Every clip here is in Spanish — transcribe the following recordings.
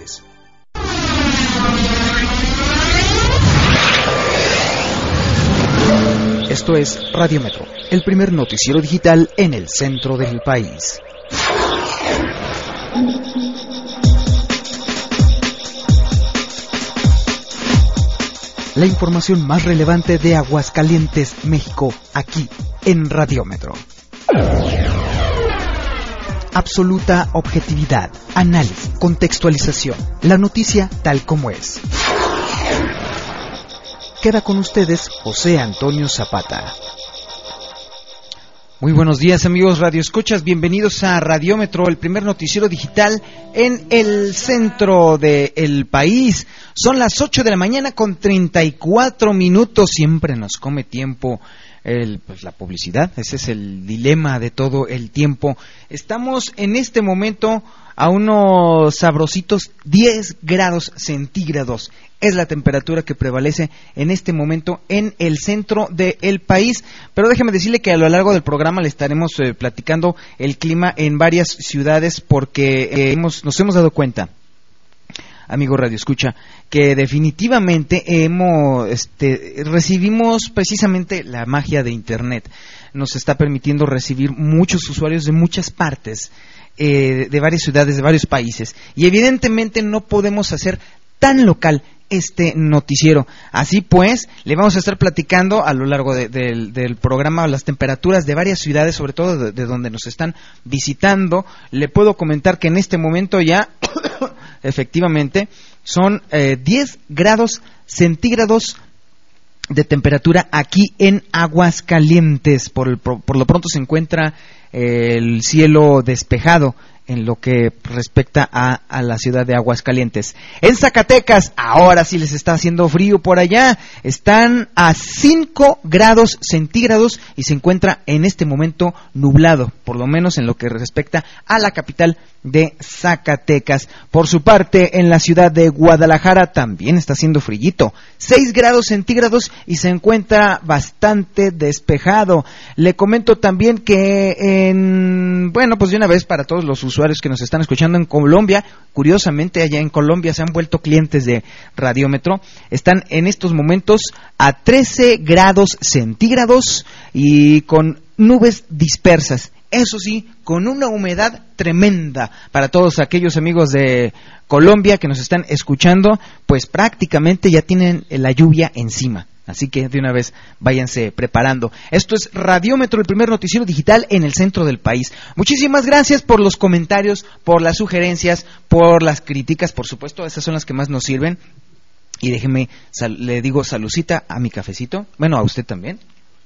Aguascalientes. Esto es Radiómetro, el primer noticiero digital en el centro del país. La información más relevante de Aguascalientes, México, aquí en Radiómetro. Absoluta objetividad, análisis, contextualización. La noticia tal como es. Queda con ustedes José Antonio Zapata. Muy buenos días, amigos radioescuchas, bienvenidos a Radiómetro, el primer noticiero digital en el centro del país. Son las 8 de la mañana con 34 minutos, siempre nos come tiempo la publicidad, ese es el dilema de todo el tiempo. Estamos en este momento a unos sabrositos 10 grados centígrados. Es la temperatura que prevalece en este momento en el centro del país. Pero déjeme decirle que a lo largo del programa le estaremos platicando el clima en varias ciudades porque nos hemos dado cuenta, amigo Radio Escucha, que definitivamente recibimos precisamente la magia de Internet. Nos está permitiendo recibir muchos usuarios de muchas partes, de varias ciudades, de varios países. Y evidentemente no podemos hacer tan local este noticiero. Así pues, le vamos a estar platicando a lo largo del programa las temperaturas de varias ciudades, sobre todo de donde nos están visitando. Le puedo comentar que en este momento ya efectivamente son 10 grados centígrados de temperatura aquí en Aguascalientes. Por lo pronto se encuentra el cielo despejado en lo que respecta a la ciudad de Aguascalientes. En Zacatecas, ahora sí les está haciendo frío por allá. Están a 5 grados centígrados y se encuentra en este momento nublado, por lo menos en lo que respecta a la capital de Zacatecas. Por su parte, en la ciudad de Guadalajara también está haciendo frillito, 6 grados centígrados y se encuentra bastante despejado. Le comento también que pues de una vez para todos los usuarios que nos están escuchando en Colombia, curiosamente allá en Colombia se han vuelto clientes de Radiómetro, están en estos momentos a 13 grados centígrados y con nubes dispersas. Eso sí, con una humedad tremenda. Para todos aquellos amigos de Colombia que nos están escuchando, pues prácticamente ya tienen la lluvia encima. Así que de una vez váyanse preparando. Esto es Radiómetro, el primer noticiero digital en el centro del país. Muchísimas gracias por los comentarios, por las sugerencias, por las críticas, por supuesto, esas son las que más nos sirven. Y déjeme, le digo salucita a mi cafecito. Bueno, a usted también.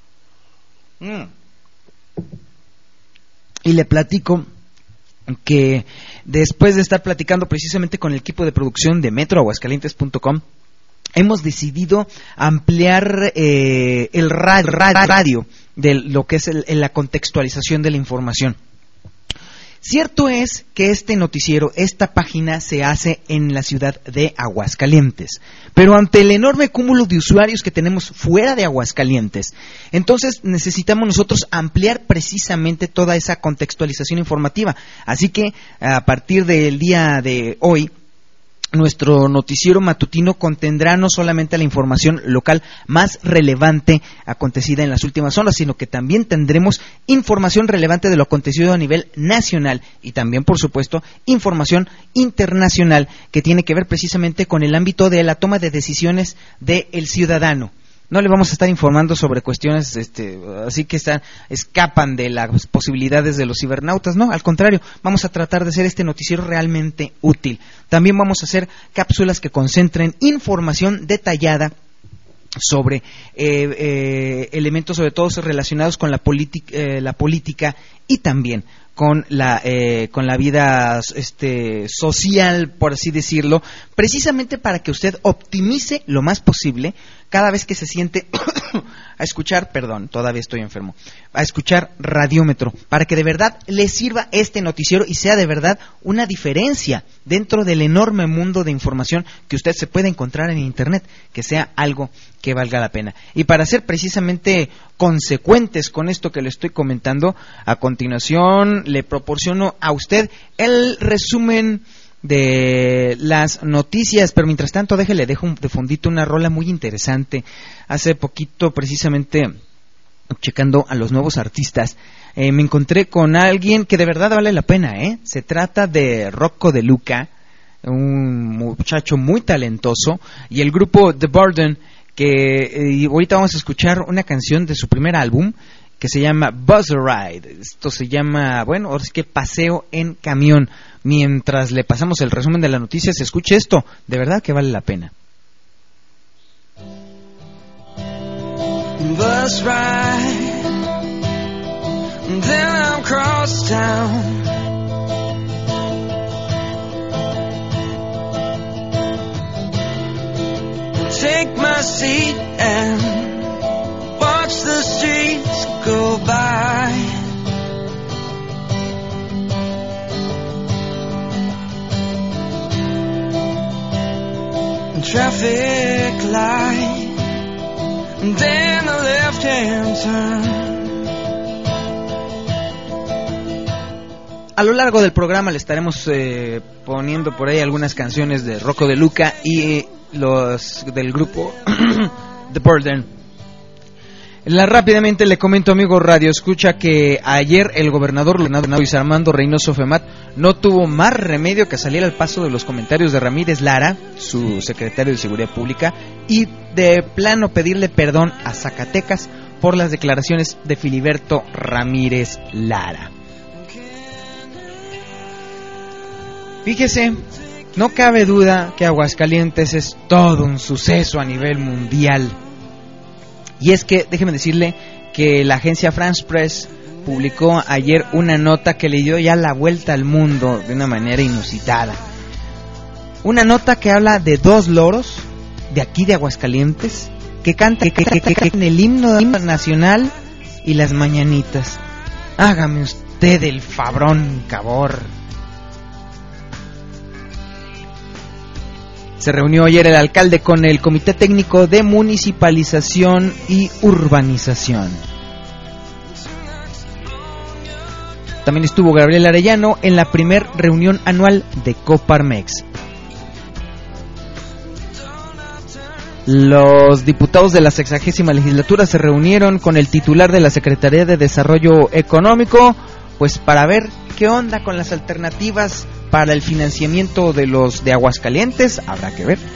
Y le platico que después de estar platicando precisamente con el equipo de producción de metroaguascalientes.com, hemos decidido ampliar el radio de lo que es la contextualización de la información. Cierto es que este noticiero, esta página se hace en la ciudad de Aguascalientes, pero ante el enorme cúmulo de usuarios que tenemos fuera de Aguascalientes, entonces necesitamos nosotros ampliar precisamente toda esa contextualización informativa. Así que a partir del día de hoy, nuestro noticiero matutino contendrá no solamente la información local más relevante acontecida en las últimas horas, sino que también tendremos información relevante de lo acontecido a nivel nacional y también, por supuesto, información internacional que tiene que ver precisamente con el ámbito de la toma de decisiones del ciudadano. No le vamos a estar informando sobre cuestiones así que escapan de las posibilidades de los cibernautas, no, al contrario, vamos a tratar de hacer este noticiero realmente útil. También vamos a hacer cápsulas que concentren información detallada sobre elementos sobre todo relacionados con la política y también con la vida social, por así decirlo, precisamente para que usted optimice lo más posible cada vez que se siente a escuchar Radiómetro, para que de verdad le sirva este noticiero y sea de verdad una diferencia dentro del enorme mundo de información que usted se puede encontrar en Internet, que sea algo que valga la pena. Y para ser precisamente consecuentes con esto que le estoy comentando, a continuación le proporciono a usted el resumen de las noticias, pero mientras tanto dejo de fondito una rola muy interesante. Hace poquito, precisamente, checando a los nuevos artistas, me encontré con alguien que de verdad vale la pena, Se trata de Rocco De Luca, un muchacho muy talentoso, y el grupo The Burden, que ahorita vamos a escuchar una canción de su primer álbum que se llama Bus Ride. Esto se llama, bueno, ahora sí que paseo en camión. Mientras le pasamos el resumen de la noticia, se escuche esto, de verdad que vale la pena. Bus ride, then I'm cross town. Take my seat and watch the streets go by. Traffic light, then a left-hand turn. A lo largo del programa le estaremos poniendo por ahí algunas canciones de Rocco De Luca y los del grupo The Burden. Rápidamente le comento, amigo Radio Escucha, que ayer el gobernador Luis Armando Reynoso Femat no tuvo más remedio que salir al paso de los comentarios de Ramírez Lara, su secretario de Seguridad Pública, y de plano pedirle perdón a Zacatecas por las declaraciones de Filiberto Ramírez Lara. Fíjese, no cabe duda que Aguascalientes es todo un suceso a nivel mundial. Y es que, déjeme decirle que la agencia France Press publicó ayer una nota que le dio ya la vuelta al mundo de una manera inusitada. Una nota que habla de dos loros de aquí de Aguascalientes que cantan el himno nacional y las mañanitas. Hágame usted el favor. Se reunió ayer el alcalde con el Comité Técnico de Municipalización y Urbanización. También estuvo Gabriel Arellano en la primer reunión anual de Coparmex. Los diputados de la 60ª legislatura se reunieron con el titular de la Secretaría de Desarrollo Económico, pues para ver qué onda con las alternativas para el financiamiento de los de Aguascalientes. Habrá que ver.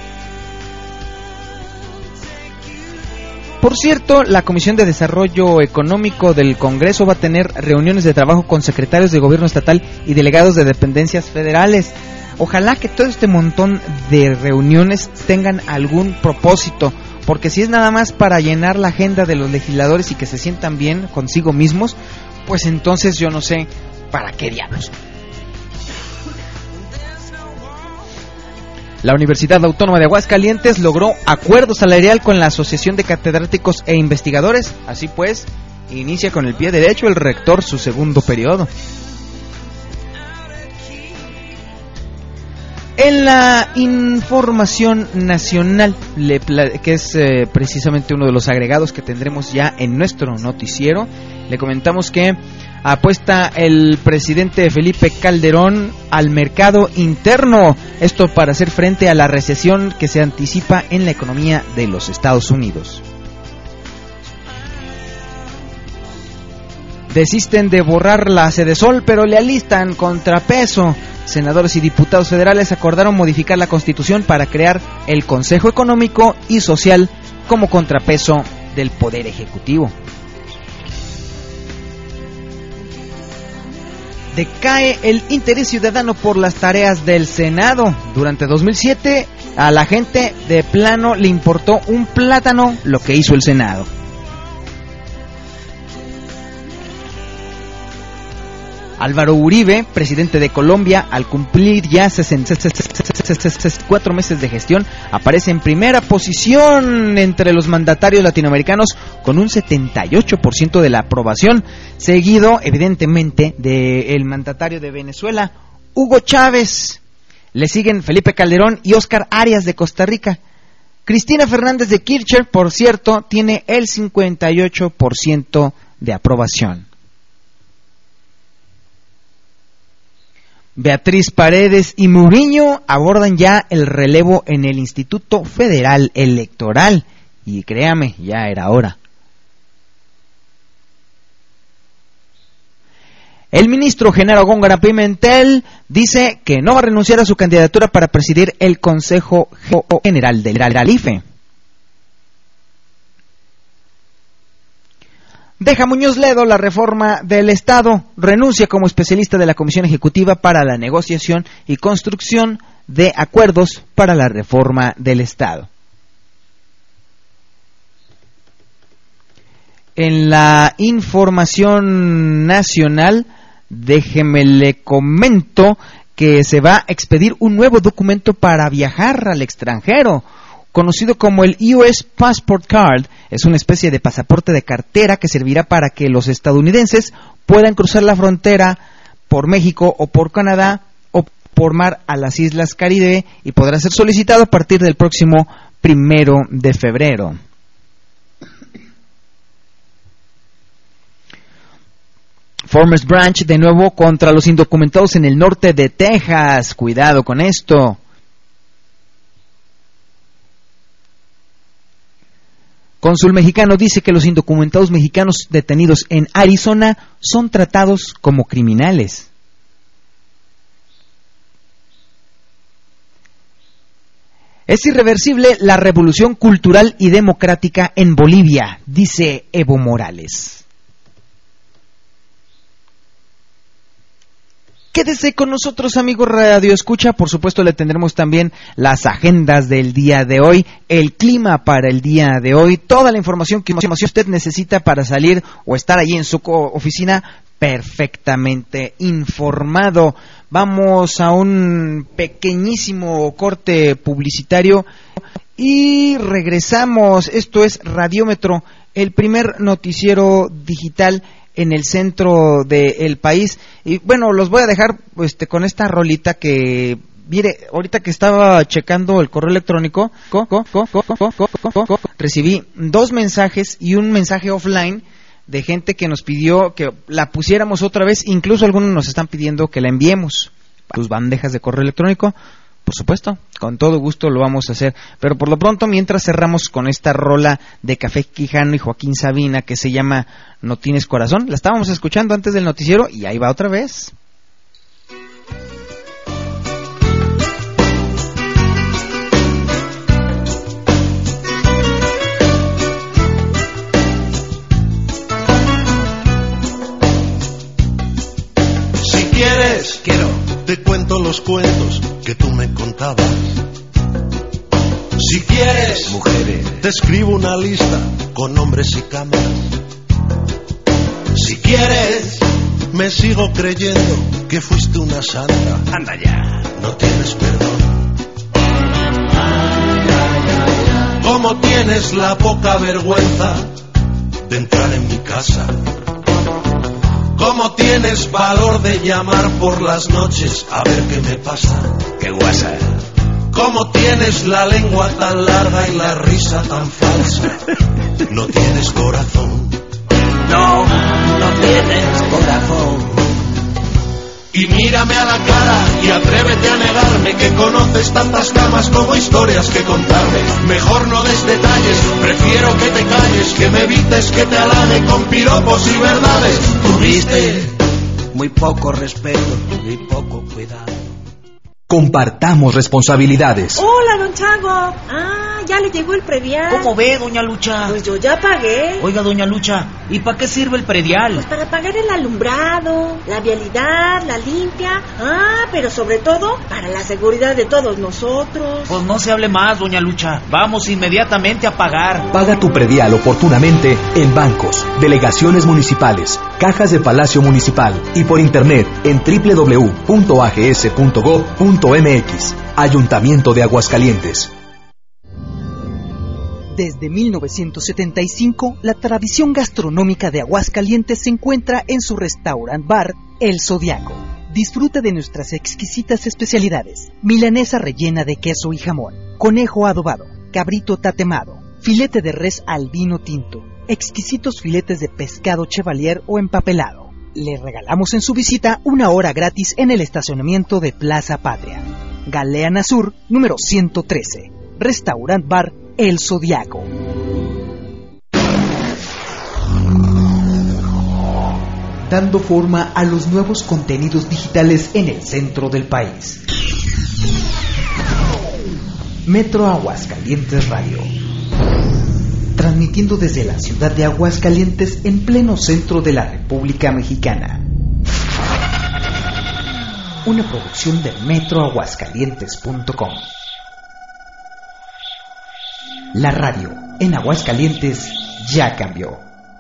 Por cierto, la Comisión de Desarrollo Económico del Congreso va a tener reuniones de trabajo con secretarios de gobierno estatal y delegados de dependencias federales. Ojalá que todo este montón de reuniones tengan algún propósito, porque si es nada más para llenar la agenda de los legisladores y que se sientan bien consigo mismos, pues entonces yo no sé para qué diablos. La Universidad Autónoma de Aguascalientes logró acuerdo salarial con la Asociación de Catedráticos e Investigadores. Así pues, inicia con el pie derecho el rector su segundo periodo. En la información nacional, que es precisamente uno de los agregados que tendremos ya en nuestro noticiero, le comentamos que apuesta el presidente Felipe Calderón al mercado interno, esto para hacer frente a la recesión que se anticipa en la economía de los Estados Unidos. Desisten de borrar la Sedesol, pero le alistan contrapeso. Senadores y diputados federales acordaron modificar la Constitución para crear el Consejo Económico y Social como contrapeso del Poder Ejecutivo. Decae el interés ciudadano por las tareas del Senado. Durante 2007 a la gente de plano le importó un plátano lo que hizo el Senado. Álvaro Uribe, presidente de Colombia, al cumplir ya 4 meses de gestión, aparece en primera posición entre los mandatarios latinoamericanos con un 78% de la aprobación, seguido evidentemente del mandatario de Venezuela, Hugo Chávez. Le siguen Felipe Calderón y Óscar Arias de Costa Rica. Cristina Fernández de Kirchner, por cierto, tiene el 58% de aprobación. Beatriz Paredes y Mourinho abordan ya el relevo en el Instituto Federal Electoral. Y créame, ya era hora. El ministro Genaro Góngora Pimentel dice que no va a renunciar a su candidatura para presidir el Consejo General del IFE. Deja Muñoz Ledo la reforma del Estado, renuncia como especialista de la Comisión Ejecutiva para la negociación y construcción de acuerdos para la reforma del Estado. En la información nacional, déjeme le comento que se va a expedir un nuevo documento para viajar al extranjero, conocido como el US Passport Card. Es una especie de pasaporte de cartera que servirá para que los estadounidenses puedan cruzar la frontera por México o por Canadá o por mar a las Islas Caribe, y podrá ser solicitado a partir del próximo 1 de febrero. Farmers Branch de nuevo contra los indocumentados en el norte de Texas. Cuidado con esto. Cónsul mexicano dice que los indocumentados mexicanos detenidos en Arizona son tratados como criminales. Es irreversible la revolución cultural y democrática en Bolivia, dice Evo Morales. Quédese con nosotros, amigos Radio Escucha. Por supuesto, le tendremos también las agendas del día de hoy, el clima para el día de hoy, toda la información que usted necesita para salir o estar allí en su oficina perfectamente informado. Vamos a un pequeñísimo corte publicitario y regresamos. Esto es Radiómetro, el primer noticiero digital en el centro del país. Y bueno, los voy a dejar con esta rolita que, mire, ahorita que estaba checando el correo electrónico, recibí 2 mensajes y un mensaje offline de gente que nos pidió que la pusiéramos otra vez. Incluso algunos nos están pidiendo que la enviemos a tus bandejas de correo electrónico. Por supuesto, con todo gusto lo vamos a hacer. Pero por lo pronto, mientras cerramos con esta rola de Café Quijano y Joaquín Sabina que se llama No Tienes Corazón, la estábamos escuchando antes del noticiero y ahí va otra vez. Si quieres, te cuento los cuentos que tú me contabas. Si quieres, mujeres, te escribo una lista con nombres y cámaras. Si quieres, me sigo creyendo que fuiste una santa. Anda ya, no tienes perdón. ¿Cómo tienes la poca vergüenza de entrar en mi casa? ¿Cómo tienes valor de llamar por las noches a ver qué me pasa? ¡Qué guasa! ¿Cómo tienes la lengua tan larga y la risa tan falsa? No tienes corazón. No, no tienes corazón. Y mírame a la cara y atrévete a negarme que conoces tantas camas como historias que contarme. Mejor no des detalles, prefiero que te calles, que me evites que te halague con piropos y verdades. Tuviste muy poco respeto y poco cuidado. Compartamos responsabilidades. Hola, don Chango. Ya le llegó el predial. ¿Cómo ve, doña Lucha? Pues yo ya pagué. Oiga, doña Lucha, ¿y para qué sirve el predial? Pues para pagar el alumbrado, la vialidad, la limpia. Pero sobre todo, para la seguridad de todos nosotros. Pues no se hable más, doña Lucha. Vamos inmediatamente a pagar. Paga tu predial oportunamente en bancos, delegaciones municipales, cajas de Palacio Municipal y por internet en www.ags.gov.mx. Ayuntamiento de Aguascalientes. Desde 1975, la tradición gastronómica de Aguascalientes se encuentra en su restaurant bar El Zodiaco. Disfruta de nuestras exquisitas especialidades: milanesa rellena de queso y jamón, conejo adobado, cabrito tatemado, filete de res al vino tinto, exquisitos filetes de pescado chevalier o empapelado, Le regalamos en su visita una hora gratis en el estacionamiento de Plaza Patria. Galeana Sur, número 113. Restaurant Bar El Zodiaco. Dando forma a los nuevos contenidos digitales en el centro del país. Metro Aguascalientes Radio. Transmitiendo desde la ciudad de Aguascalientes en pleno centro de la República Mexicana. Una producción de metroaguascalientes.com. La radio en Aguascalientes ya cambió.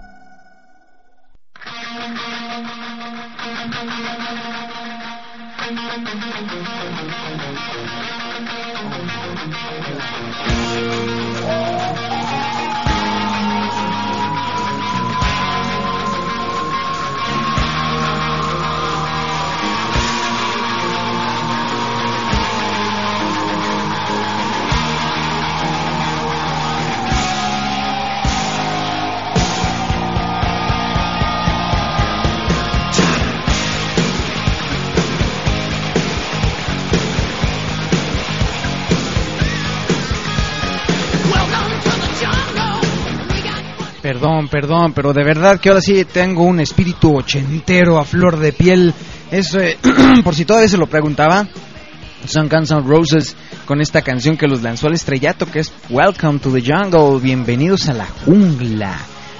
Perdón, pero de verdad que ahora sí tengo un espíritu ochentero a flor de piel. Eso, por si todavía se lo preguntaba, son Guns N' Roses con esta canción que los lanzó al estrellato, que es Welcome to the Jungle, bienvenidos a la jungla.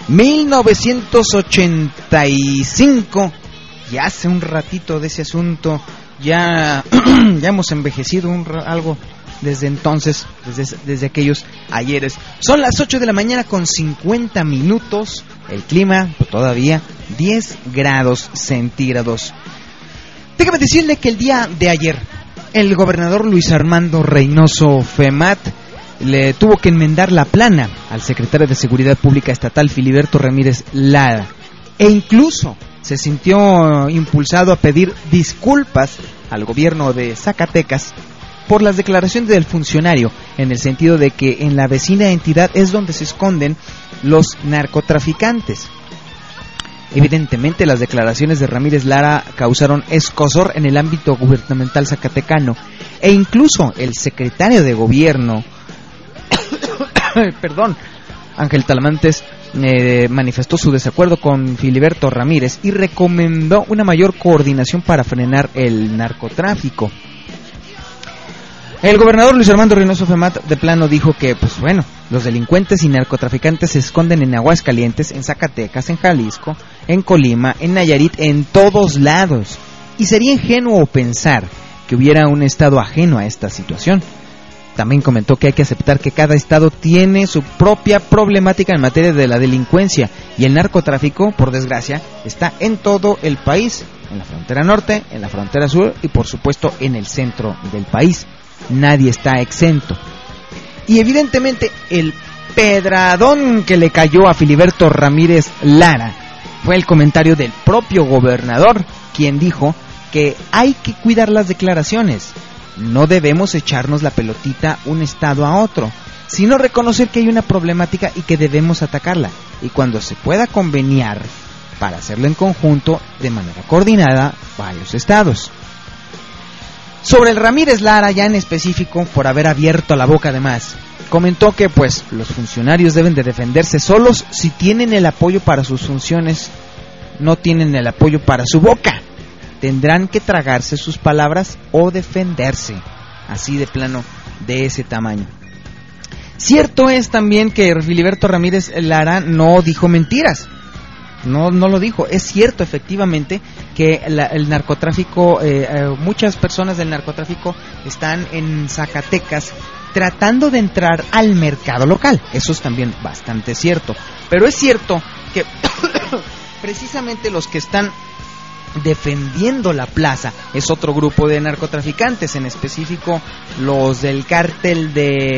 1985, ya hace un ratito de ese asunto, ya hemos envejecido algo desde entonces, desde aquellos ayeres. Son las 8 de la mañana con 50 minutos. El clima todavía 10 grados centígrados. Déjame decirle que el día de ayer el gobernador Luis Armando Reynoso Femat le tuvo que enmendar la plana al secretario de Seguridad Pública Estatal Filiberto Ramírez Lara, e incluso se sintió impulsado a pedir disculpas al gobierno de Zacatecas por las declaraciones del funcionario, en el sentido de que en la vecina entidad es donde se esconden los narcotraficantes. Evidentemente, las declaraciones de Ramírez Lara causaron escozor en el ámbito gubernamental zacatecano, e incluso el secretario de gobierno, Ángel Talamantes, manifestó su desacuerdo con Filiberto Ramírez y recomendó una mayor coordinación para frenar el narcotráfico. El gobernador Luis Armando Reynoso Femat de plano dijo que, los delincuentes y narcotraficantes se esconden en Aguascalientes, en Zacatecas, en Jalisco, en Colima, en Nayarit, en todos lados. Y sería ingenuo pensar que hubiera un estado ajeno a esta situación. También comentó que hay que aceptar que cada estado tiene su propia problemática en materia de la delincuencia, y el narcotráfico, por desgracia, está en todo el país, en la frontera norte, en la frontera sur y por supuesto en el centro del país. Nadie está exento. Y evidentemente el pedradón que le cayó a Filiberto Ramírez Lara fue el comentario del propio gobernador, quien dijo que hay que cuidar las declaraciones. No debemos echarnos la pelotita un estado a otro, sino reconocer que hay una problemática y que debemos atacarla, y cuando se pueda conveniar para hacerlo en conjunto, de manera coordinada, varios estados. Sobre el Ramírez Lara, ya en específico, por haber abierto la boca además, comentó que los funcionarios deben de defenderse solos si tienen el apoyo para sus funciones, no tienen el apoyo para su boca. Tendrán que tragarse sus palabras o defenderse, así de plano, de ese tamaño. Cierto es también que Filiberto Ramírez Lara no dijo mentiras. No lo dijo. Es cierto, efectivamente, que el narcotráfico, muchas personas del narcotráfico están en Zacatecas tratando de entrar al mercado local. Eso es también bastante cierto. Pero es cierto que precisamente los que están defendiendo la plaza es otro grupo de narcotraficantes, en específico los del cártel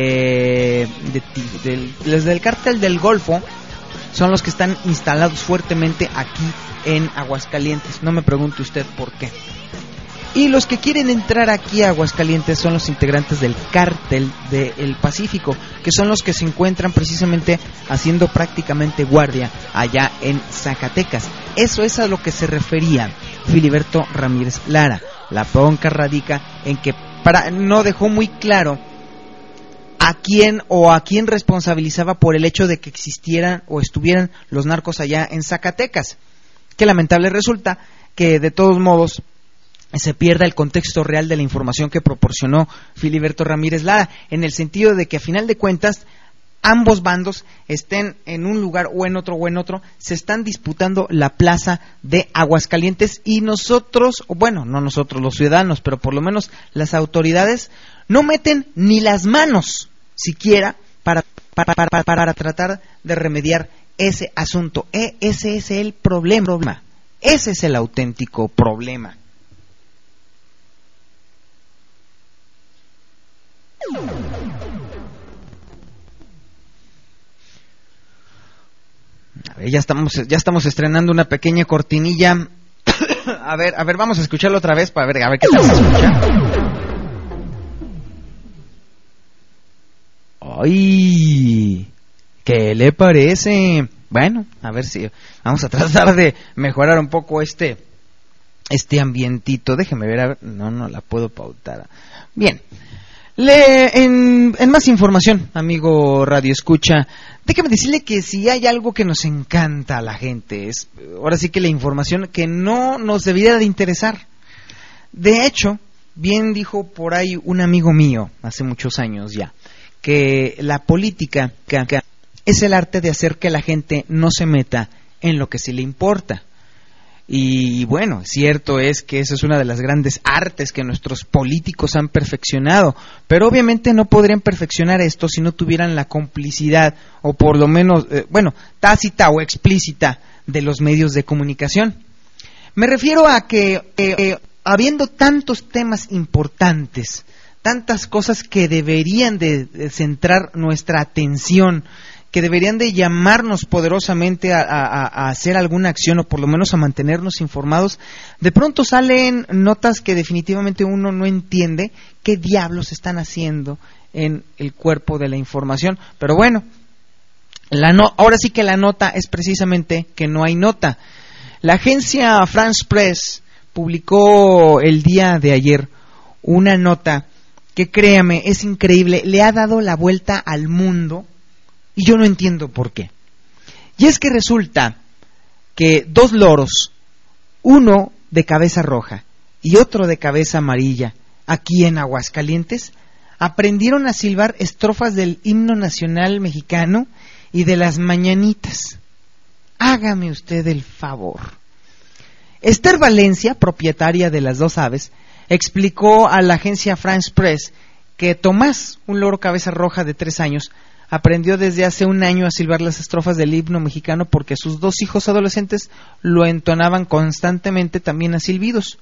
los del cártel del Golfo. Son los que están instalados fuertemente aquí en Aguascalientes. No me pregunte usted por qué. Y los que quieren entrar aquí a Aguascalientes son los integrantes del Cártel del Pacífico, que son los que se encuentran precisamente haciendo prácticamente guardia allá en Zacatecas. Eso es a lo que se refería Filiberto Ramírez Lara. La bronca radica en que no dejó muy claro a quién responsabilizaba por el hecho de que existieran o estuvieran los narcos allá en Zacatecas. Qué lamentable resulta que de todos modos se pierda el contexto real de la información que proporcionó Filiberto Ramírez Lara, en el sentido de que a final de cuentas ambos bandos estén en un lugar o en otro, se están disputando la plaza de Aguascalientes y nosotros, bueno, no nosotros los ciudadanos, pero por lo menos las autoridades no meten ni las manos siquiera para tratar de remediar ese asunto. Ese es el problema, ese es el auténtico problema. A ver, ya estamos estrenando una pequeña cortinilla. a ver, vamos a escucharlo otra vez para ver qué tal se escucha. ¡Ay! ¿Qué le parece? Bueno, a ver si vamos a tratar de mejorar un poco este ambientito. Déjeme ver, a ver, no la puedo pautar. Bien. En más información, amigo Radio Escucha, déjame decirle que si hay algo que nos encanta a la gente, es ahora sí que la información que no nos debería de interesar. De hecho, bien dijo por ahí un amigo mío, hace muchos años ya, que la política es el arte de hacer que la gente no se meta en lo que sí le importa. Y bueno, cierto es que eso es una de las grandes artes que nuestros políticos han perfeccionado, pero obviamente no podrían perfeccionar esto si no tuvieran la complicidad, o por lo menos, tácita o explícita, de los medios de comunicación. Me refiero a que habiendo tantos temas importantes, tantas cosas que deberían de centrar nuestra atención, que deberían de llamarnos poderosamente a hacer alguna acción o por lo menos a mantenernos informados, de pronto salen notas que definitivamente uno no entiende qué diablos están haciendo en el cuerpo de la información. Pero bueno, ahora sí que la nota es precisamente que no hay nota. La agencia France Press publicó el día de ayer una nota que, créame, es increíble, le ha dado la vuelta al mundo. Y yo no entiendo por qué. Y es que resulta que dos loros, uno de cabeza roja y otro de cabeza amarilla, aquí en Aguascalientes, aprendieron a silbar estrofas del himno nacional mexicano y de las mañanitas. Hágame usted el favor. Esther Valencia, propietaria de las dos aves, explicó a la agencia France Press que Tomás, un loro cabeza roja de 3 años, aprendió desde hace 1 año a silbar las estrofas del himno mexicano porque sus 2 hijos adolescentes lo entonaban constantemente también a silbidos.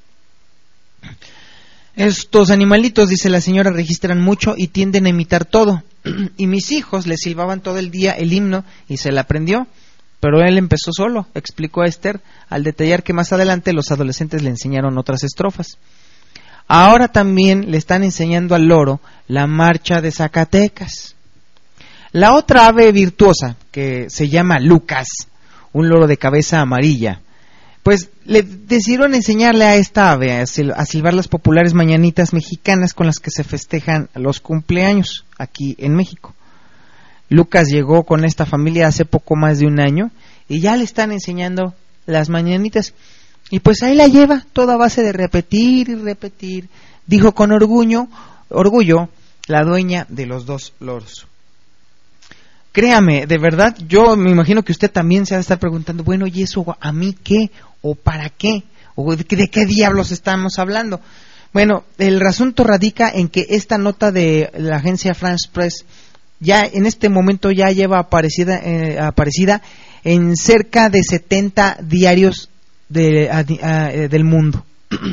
Estos animalitos, dice la señora, registran mucho y tienden a imitar todo. Y mis hijos le silbaban todo el día el himno y se la aprendió. Pero él empezó solo, explicó Esther, al detallar que más adelante los adolescentes le enseñaron otras estrofas. Ahora también le están enseñando al loro la marcha de Zacatecas. La otra ave virtuosa, que se llama Lucas, un loro de cabeza amarilla, pues le decidieron enseñarle a esta ave a silbar las populares mañanitas mexicanas con las que se festejan los cumpleaños aquí en México. Lucas llegó con esta familia hace poco más de 1 año y ya le están enseñando las mañanitas. Y pues ahí la lleva, toda a base de repetir y repetir, dijo con orgullo la dueña de los 2 loros. Créame, de verdad, yo me imagino que usted también se va a estar preguntando, bueno, ¿y eso a mí qué? ¿O para qué? ¿O de qué diablos estamos hablando? Bueno, el asunto radica en que esta nota de la agencia France Press ya en este momento ya lleva aparecida en cerca de 70 diarios del mundo.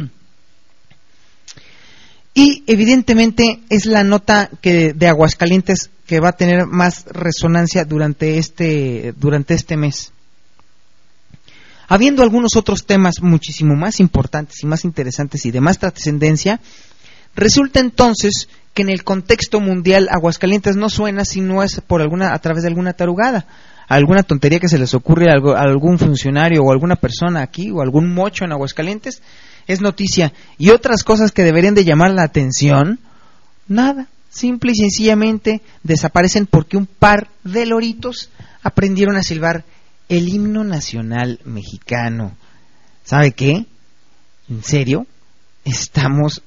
Y evidentemente es la nota de Aguascalientes que va a tener más resonancia durante este mes. habiendo algunos otros temas muchísimo más importantes y más interesantes y de más trascendencia, resulta entonces que en el contexto mundial Aguascalientes no suena si no es a través de alguna tarugada, alguna tontería que se les ocurre a algún funcionario o alguna persona aquí o algún mocho en Aguascalientes, es noticia. Y otras cosas que deberían de llamar la atención, nada, simple y sencillamente desaparecen porque un par de loritos aprendieron a silbar el himno nacional mexicano. ¿Sabe qué? ¿En serio? Estamos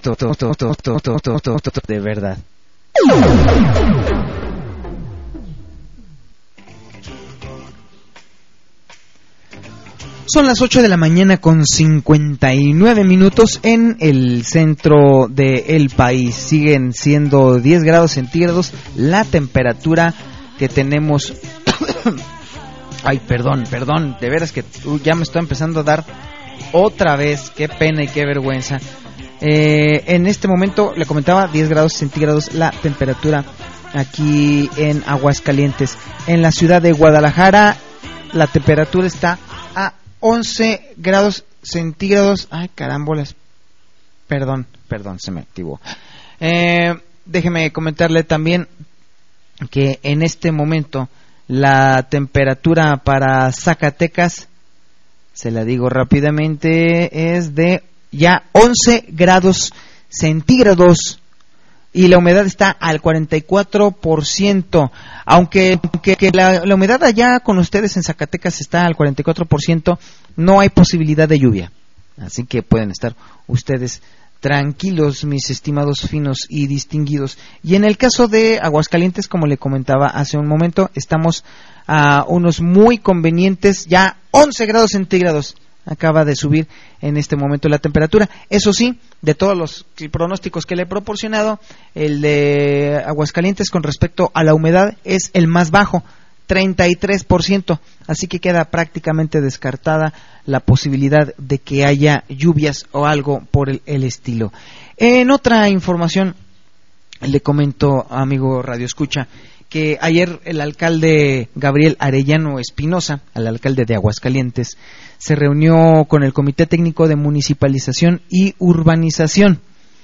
de verdad. Son las 8 de la mañana con 59 minutos en el centro del país. Siguen siendo 10 grados centígrados la temperatura que tenemos. Ay, perdón, de veras que ya me estoy empezando a dar otra vez. Qué pena y qué vergüenza. En este momento, le comentaba, 10 grados centígrados la temperatura aquí en Aguascalientes. En la ciudad de Guadalajara, la temperatura está a 11 grados centígrados. Ay, carámbolas. Perdón, se me activó. Déjeme comentarle también que en este momento la temperatura para Zacatecas, se la digo rápidamente, es de ya 11 grados centígrados y la humedad está al 44%, aunque la humedad allá con ustedes en Zacatecas está al 44%, no hay posibilidad de lluvia, así que pueden estar ustedes tranquilos, mis estimados finos y distinguidos. Y en el caso de Aguascalientes, como le comentaba hace un momento, estamos a unos muy convenientes, ya 11 grados centígrados. Acaba de subir en este momento la temperatura. Eso sí, de todos los pronósticos que le he proporcionado, el de Aguascalientes con respecto a la humedad es el más bajo, 33%. Así que queda prácticamente descartada la posibilidad de que haya lluvias o algo por el estilo. En otra información, le comento, amigo Radio Escucha, que ayer el alcalde Gabriel Arellano Espinosa, el alcalde de Aguascalientes, se reunió con el Comité Técnico de Municipalización y Urbanización.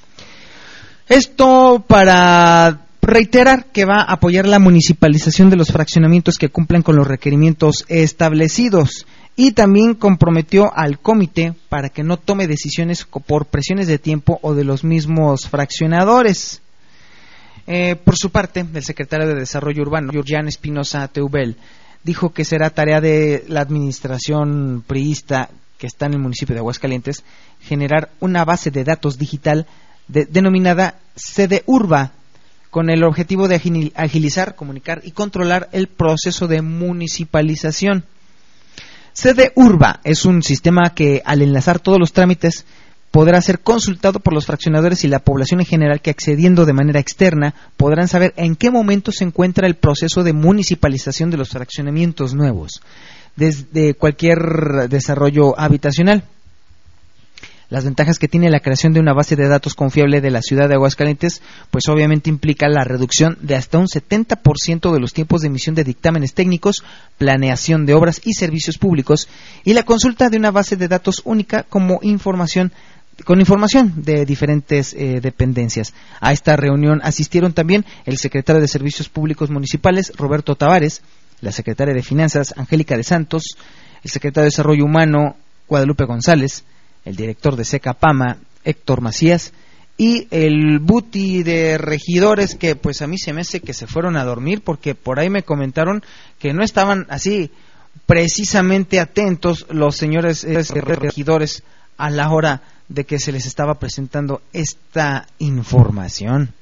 Esto para reiterar que va a apoyar la municipalización de los fraccionamientos que cumplan con los requerimientos establecidos, y también comprometió al comité para que no tome decisiones por presiones de tiempo o de los mismos fraccionadores. Por su parte, el secretario de Desarrollo Urbano, Jan Espinosa Teubel, dijo que será tarea de la administración priista que está en el municipio de Aguascalientes generar una base de datos digital denominada CDURBA, con el objetivo de agilizar, comunicar y controlar el proceso de municipalización. CDURBA es un sistema que, al enlazar todos los trámites, podrá ser consultado por los fraccionadores y la población en general, que accediendo de manera externa podrán saber en qué momento se encuentra el proceso de municipalización de los fraccionamientos nuevos, desde cualquier desarrollo habitacional. Las ventajas que tiene la creación de una base de datos confiable de la ciudad de Aguascalientes, pues obviamente implica la reducción de hasta un 70% de los tiempos de emisión de dictámenes técnicos, planeación de obras y servicios públicos, y la consulta de una base de datos única con información de diferentes dependencias. A esta reunión asistieron también el secretario de Servicios Públicos Municipales, Roberto Tavares, la secretaria de Finanzas, Angélica de Santos, el secretario de Desarrollo Humano, Guadalupe González, el director de Secapama, Héctor Macías, y el buti de regidores, que pues a mí se me hace que se fueron a dormir, porque por ahí me comentaron que no estaban así precisamente atentos los señores regidores a la hora de que se les estaba presentando esta información.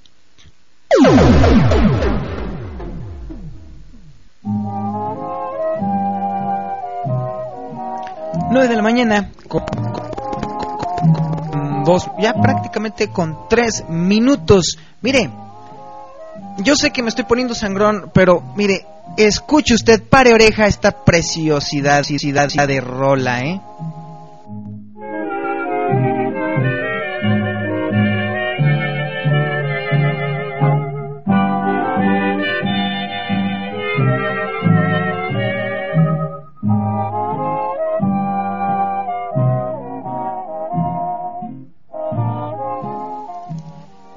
9 de la mañana ya prácticamente con 3 minutos. Mire, yo sé que me estoy poniendo sangrón, pero mire, escuche usted, pare oreja, esta preciosidad de rola,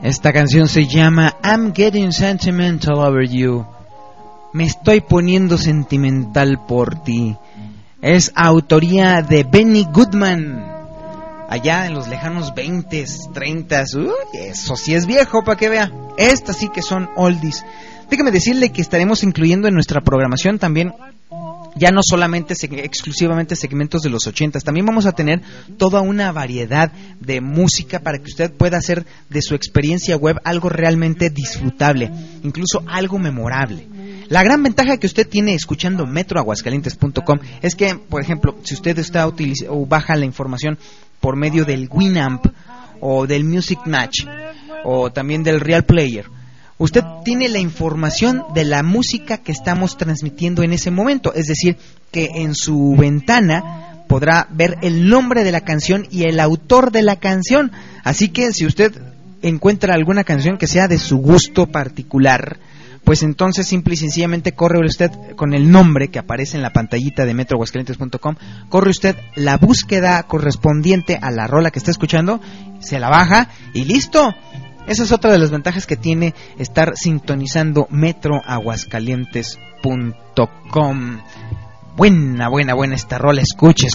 Esta canción se llama I'm Getting Sentimental Over You. Me estoy poniendo sentimental por ti. Es autoría de Benny Goodman, allá en los lejanos 20s, 30s. Eso sí es viejo, para que vea. Estas sí que son oldies. Déjame decirle que estaremos incluyendo en nuestra programación también, ya no solamente exclusivamente segmentos de los 80s, también vamos a tener toda una variedad de música para que usted pueda hacer de su experiencia web algo realmente disfrutable, incluso algo memorable. La gran ventaja que usted tiene escuchando metroaguascalientes.com es que, por ejemplo, si usted está o baja la información por medio del Winamp o del Music Match o también del Real Player, usted tiene la información de la música que estamos transmitiendo en ese momento, es decir, que en su ventana podrá ver el nombre de la canción y el autor de la canción. Así que si usted encuentra alguna canción que sea de su gusto particular, pues entonces simple y sencillamente corre usted con el nombre que aparece en la pantallita de metroaguascalientes.com, corre usted la búsqueda correspondiente a la rola que está escuchando, se la baja y listo. Esa es otra de las ventajas que tiene estar sintonizando metroaguascalientes.com. Buena esta rola, escuche.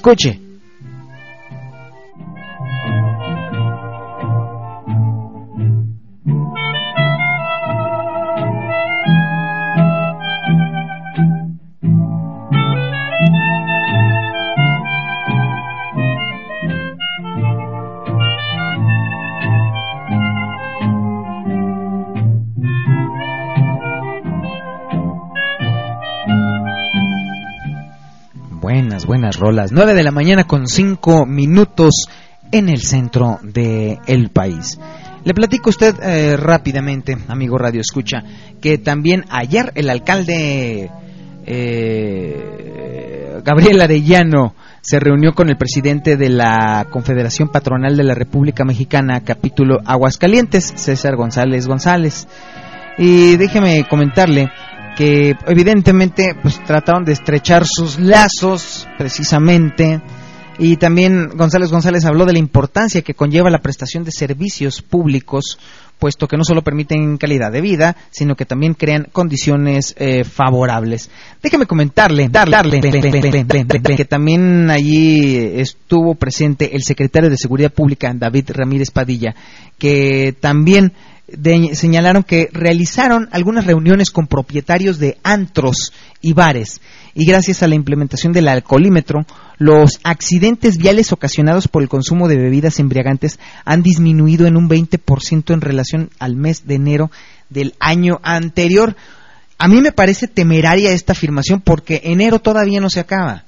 Buenas rolas. 9 de la mañana con 5 minutos en el centro del país. Le platico a usted rápidamente, amigo Radio Escucha, que también ayer el alcalde Gabriel Arellano se reunió con el presidente de la Confederación Patronal de la República Mexicana, capítulo Aguascalientes, César González. Y déjeme comentarle que evidentemente pues trataron de estrechar sus lazos precisamente, y también González habló de la importancia que conlleva la prestación de servicios públicos, puesto que no solo permiten calidad de vida, sino que también crean condiciones favorables. Déjeme comentarle que también allí estuvo presente el secretario de Seguridad Pública, David Ramírez Padilla, que también señalaron que realizaron algunas reuniones con propietarios de antros y bares, y gracias a la implementación del alcoholímetro, los accidentes viales ocasionados por el consumo de bebidas embriagantes han disminuido en un 20% en relación al mes de enero del año anterior. A mí me parece temeraria esta afirmación porque enero todavía no se acaba.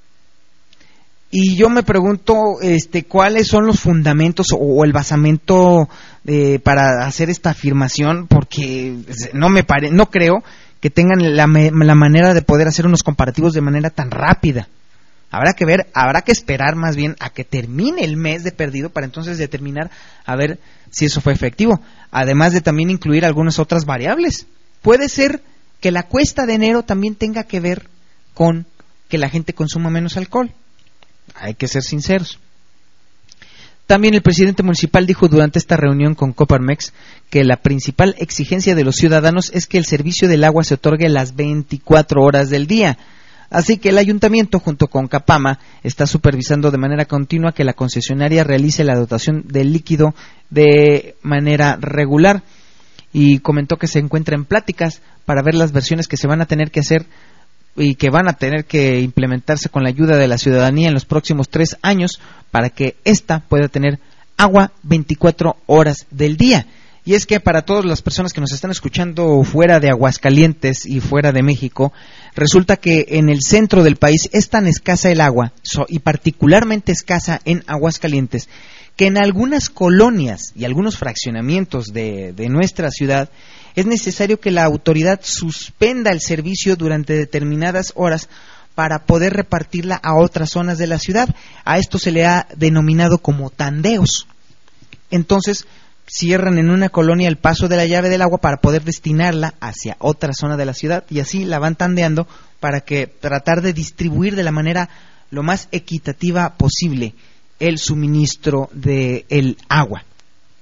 Y yo me pregunto cuáles son los fundamentos o el basamento para hacer esta afirmación, porque no creo que tengan la manera de poder hacer unos comparativos de manera tan rápida. Habrá que esperar más bien a que termine el mes de perdido para entonces determinar a ver si eso fue efectivo, además de también incluir algunas otras variables. Puede ser que la cuesta de enero también tenga que ver con que la gente consuma menos alcohol. Hay que ser sinceros. También el presidente municipal dijo durante esta reunión con Coparmex que la principal exigencia de los ciudadanos es que el servicio del agua se otorgue las 24 horas del día. Así que el ayuntamiento, junto con Capama, está supervisando de manera continua que la concesionaria realice la dotación del líquido de manera regular. Y comentó que se encuentra en pláticas para ver las versiones que se van a tener que hacer y que van a tener que implementarse con la ayuda de la ciudadanía en los próximos 3 años para que ésta pueda tener agua 24 horas del día. Y es que para todas las personas que nos están escuchando fuera de Aguascalientes y fuera de México, resulta que en el centro del país es tan escasa el agua, y particularmente escasa en Aguascalientes, que en algunas colonias y algunos fraccionamientos de nuestra ciudad es necesario que la autoridad suspenda el servicio durante determinadas horas para poder repartirla a otras zonas de la ciudad. A esto se le ha denominado como tandeos. Entonces, cierran en una colonia el paso de la llave del agua para poder destinarla hacia otra zona de la ciudad, y así la van tandeando para que tratar de distribuir de la manera lo más equitativa posible el suministro del agua.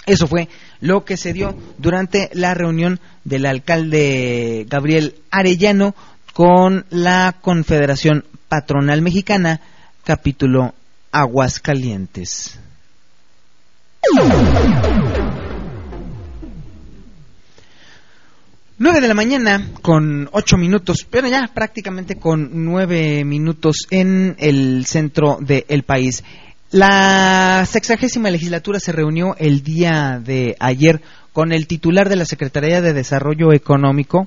Eso fue lo que se dio durante la reunión del alcalde Gabriel Arellano con la Confederación Patronal Mexicana, capítulo Aguascalientes. 9 de la mañana con 8 minutos, pero ya prácticamente con 9 minutos en el centro del país. La 60ª legislatura se reunió el día de ayer con el titular de la Secretaría de Desarrollo Económico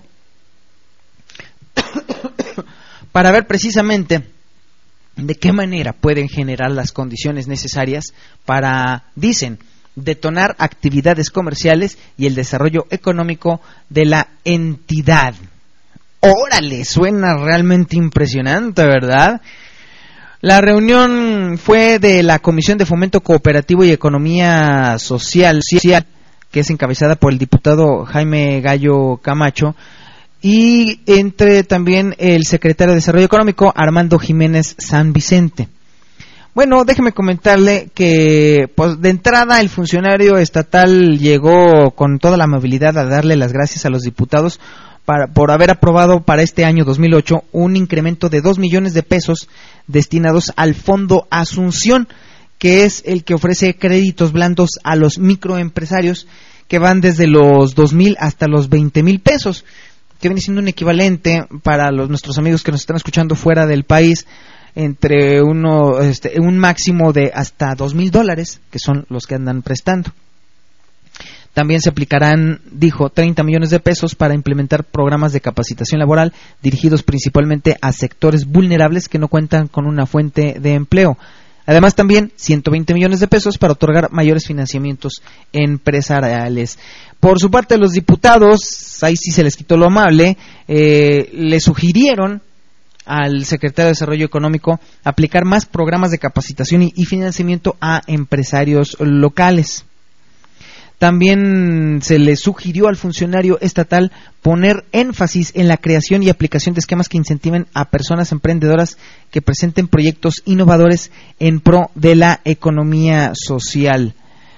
para ver precisamente de qué manera pueden generar las condiciones necesarias para, dicen, detonar actividades comerciales y el desarrollo económico de la entidad. ¡Órale! Suena realmente impresionante, ¿verdad? La reunión fue de la Comisión de Fomento Cooperativo y Economía Social, que es encabezada por el diputado Jaime Gallo Camacho, y entre también el secretario de Desarrollo Económico, Armando Jiménez San Vicente. Bueno, déjeme comentarle que pues, de entrada el funcionario estatal llegó con toda la amabilidad a darle las gracias a los diputados por haber aprobado para este año 2008 un incremento de 2 millones de pesos destinados al Fondo Asunción, que es el que ofrece créditos blandos a los microempresarios que van desde los 2,000 hasta los 20,000 pesos, que viene siendo un equivalente para nuestros amigos que nos están escuchando fuera del país, entre un máximo de hasta $2,000, que son los que andan prestando. También se aplicarán, dijo, 30 millones de pesos para implementar programas de capacitación laboral dirigidos principalmente a sectores vulnerables que no cuentan con una fuente de empleo. Además, también 120 millones de pesos para otorgar mayores financiamientos empresariales. Por su parte, los diputados, ahí sí se les quitó lo amable, le sugirieron al secretario de Desarrollo Económico aplicar más programas de capacitación y financiamiento a empresarios locales. También se le sugirió al funcionario estatal poner énfasis en la creación y aplicación de esquemas que incentiven a personas emprendedoras que presenten proyectos innovadores en pro de la economía social.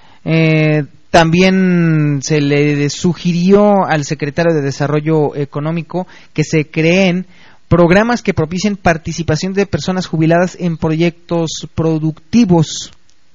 También se le sugirió al secretario de Desarrollo Económico que se creen programas que propicien participación de personas jubiladas en proyectos productivos,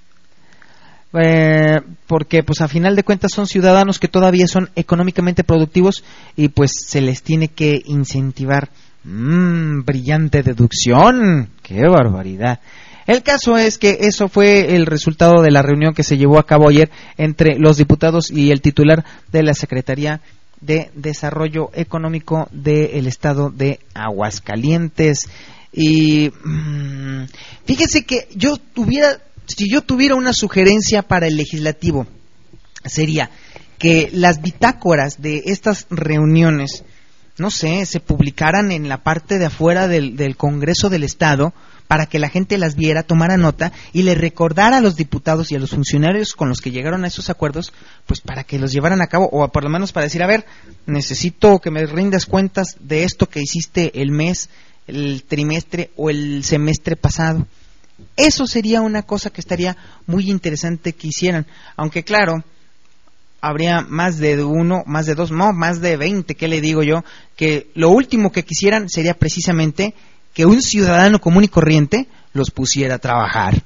porque pues a final de cuentas son ciudadanos que todavía son económicamente productivos y pues se les tiene que incentivar. Brillante deducción, qué barbaridad. El caso es que eso fue el resultado de la reunión que se llevó a cabo ayer entre los diputados y el titular de la Secretaría de Desarrollo Económico del estado de Aguascalientes. Y fíjese que si yo tuviera una sugerencia para el legislativo, sería que las bitácoras de estas reuniones, no sé, se publicaran en la parte de afuera del Congreso del Estado, para que la gente las viera, tomara nota y le recordara a los diputados y a los funcionarios con los que llegaron a esos acuerdos, pues para que los llevaran a cabo, o por lo menos para decir, a ver, necesito que me rindas cuentas de esto que hiciste el mes, el trimestre o el semestre pasado. Eso sería una cosa que estaría muy interesante que hicieran, aunque claro, habría más de uno, más de dos, no, más de 20, ¿qué le digo yo? Que lo último que quisieran sería precisamente que un ciudadano común y corriente los pusiera a trabajar.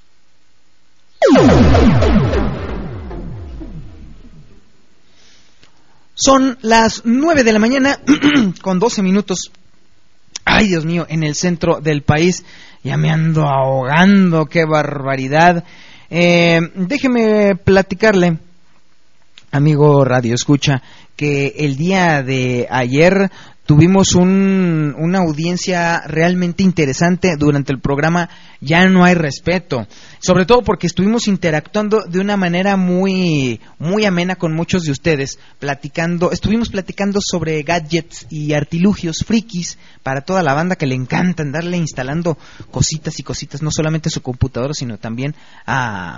Son las 9 de la mañana con 12 minutos. Ay, Dios mío, en el centro del país ya me ando ahogando, qué barbaridad. Déjeme platicarle, amigo Radio Escucha, que el día de ayer tuvimos una audiencia realmente interesante durante el programa Ya no hay respeto, sobre todo porque estuvimos interactuando de una manera muy muy amena con muchos de ustedes, estuvimos platicando sobre gadgets y artilugios frikis para toda la banda que le encanta andarle instalando cositas y cositas, no solamente a su computadora, sino también a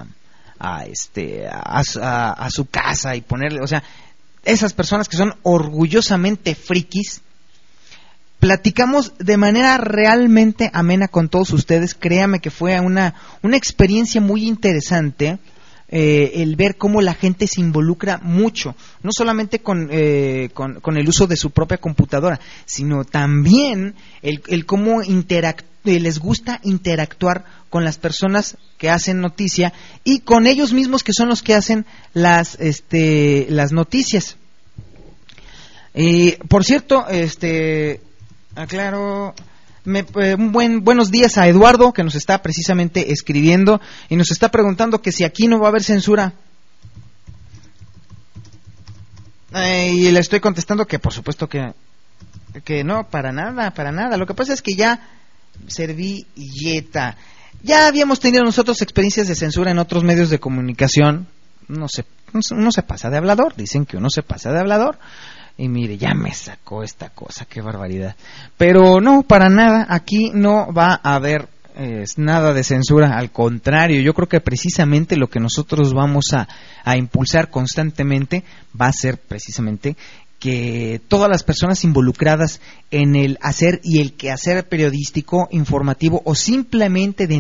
su casa, y ponerle, o sea, esas personas que son orgullosamente frikis. Platicamos de manera realmente amena con todos ustedes. Créame que fue una experiencia muy interesante el ver cómo la gente se involucra mucho, no solamente con el uso de su propia computadora, sino también el cómo les gusta interactuar con las personas que hacen noticia y con ellos mismos, que son los que hacen las noticias. Por cierto, aclaro, buenos días a Eduardo, que nos está precisamente escribiendo y nos está preguntando que si aquí no va a haber censura. Y le estoy contestando que por supuesto que no, para nada. Lo que pasa es que ya servilleta. Ya habíamos tenido nosotros experiencias de censura en otros medios de comunicación. Uno se pasa de hablador, dicen que uno se pasa de hablador. Y mire, ya me sacó esta cosa, qué barbaridad. Pero no, para nada, aquí no va a haber nada de censura, al contrario, yo creo que precisamente lo que nosotros vamos a impulsar constantemente va a ser precisamente que todas las personas involucradas en el hacer y el quehacer periodístico, informativo o simplemente de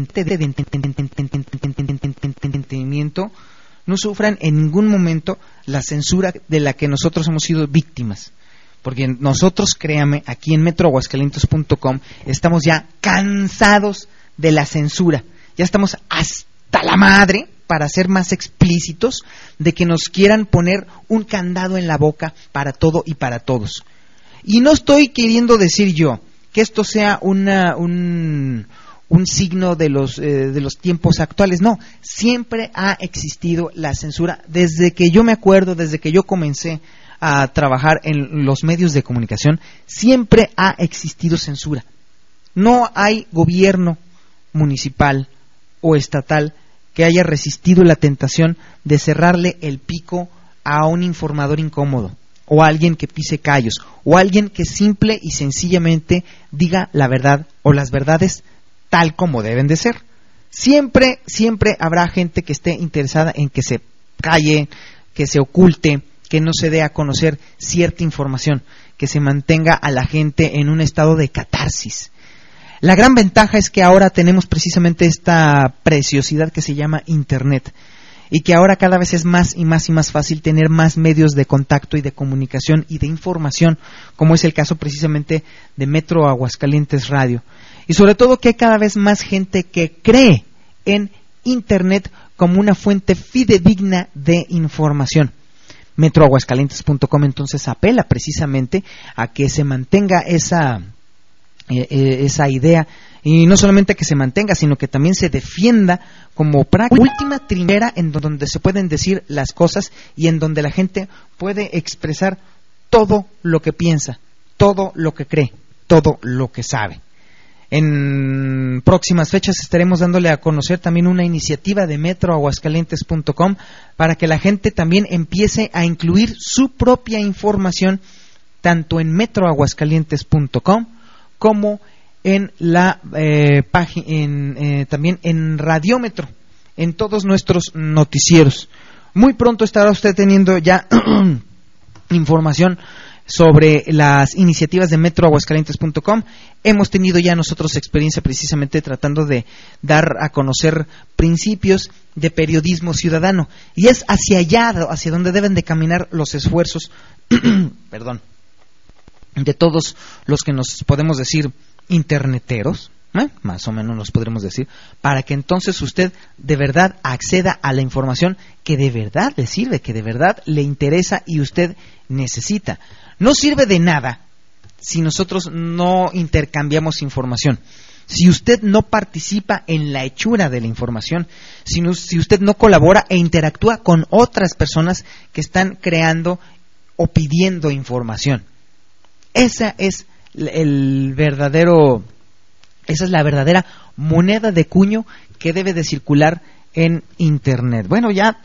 entretenimiento no sufran en ningún momento la censura de la que nosotros hemos sido víctimas. Porque nosotros, créame, aquí en metroaguascalientes.com estamos ya cansados de la censura. Ya estamos hasta la madre, para ser más explícitos, de que nos quieran poner un candado en la boca para todo y para todos. Y no estoy queriendo decir yo que esto sea un signo de los tiempos actuales. No, siempre ha existido la censura. Desde que yo me acuerdo, desde que yo comencé a trabajar en los medios de comunicación, siempre ha existido censura. No hay gobierno municipal o estatal que haya resistido la tentación de cerrarle el pico a un informador incómodo, o a alguien que pise callos, o a alguien que simple y sencillamente diga la verdad o las verdades tal como deben de ser. Siempre habrá gente que esté interesada en que se calle, que se oculte, que no se dé a conocer cierta información, que se mantenga a la gente en un estado de catarsis. La gran ventaja es que ahora tenemos precisamente esta preciosidad que se llama Internet, y que ahora cada vez es más y más fácil tener más medios de contacto y de comunicación y de información, como es el caso precisamente de Metro Aguascalientes Radio. Y sobre todo que hay cada vez más gente que cree en Internet como una fuente fidedigna de información. Metroaguascalientes.com entonces apela precisamente a que se mantenga esa idea, y no solamente que se mantenga, sino que también se defienda como última trinchera en donde se pueden decir las cosas y en donde la gente puede expresar todo lo que piensa, todo lo que cree, todo lo que sabe. En próximas fechas estaremos dándole a conocer también una iniciativa de metroaguascalientes.com para que la gente también empiece a incluir su propia información tanto en metroaguascalientes.com como en la página, también en Radiómetro, en todos nuestros noticieros. Muy pronto estará usted teniendo ya información sobre las iniciativas de metroaguascalientes.com. Hemos tenido ya nosotros experiencia precisamente tratando de dar a conocer principios de periodismo ciudadano, y es hacia allá, hacia donde deben de caminar los esfuerzos perdón, de todos los que nos podemos decir interneteros, más o menos nos podremos decir, para que entonces usted de verdad acceda a la información que de verdad le sirve, que de verdad le interesa y usted necesita. No sirve de nada si nosotros no intercambiamos información, si usted no participa en la hechura de la información, si usted no colabora e interactúa con otras personas que están creando o pidiendo información. Esa es la verdadera moneda de cuño que debe de circular en Internet. Bueno, ya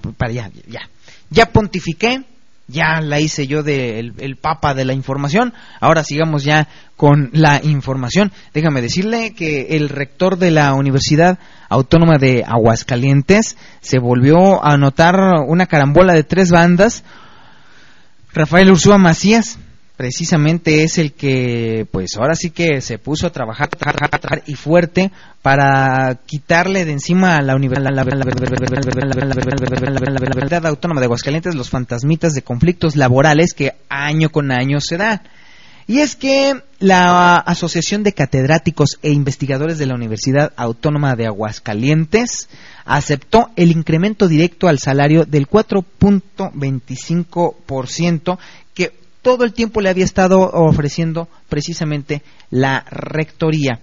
pontifiqué, ya la hice yo del papa de la información. Ahora sigamos ya con la información. Déjame decirle que el rector de la Universidad Autónoma de Aguascalientes se volvió a anotar una carambola de 3 bandas. Rafael Ursúa Macías, precisamente es el que, pues ahora sí que se puso a trabajar y fuerte para quitarle de encima a la Universidad Autónoma de Aguascalientes los fantasmitas de conflictos laborales que año con año se dan. Y es que la Asociación de Catedráticos e Investigadores de la Universidad Autónoma de Aguascalientes aceptó el incremento directo al salario del 4.25% que todo el tiempo le había estado ofreciendo precisamente la rectoría.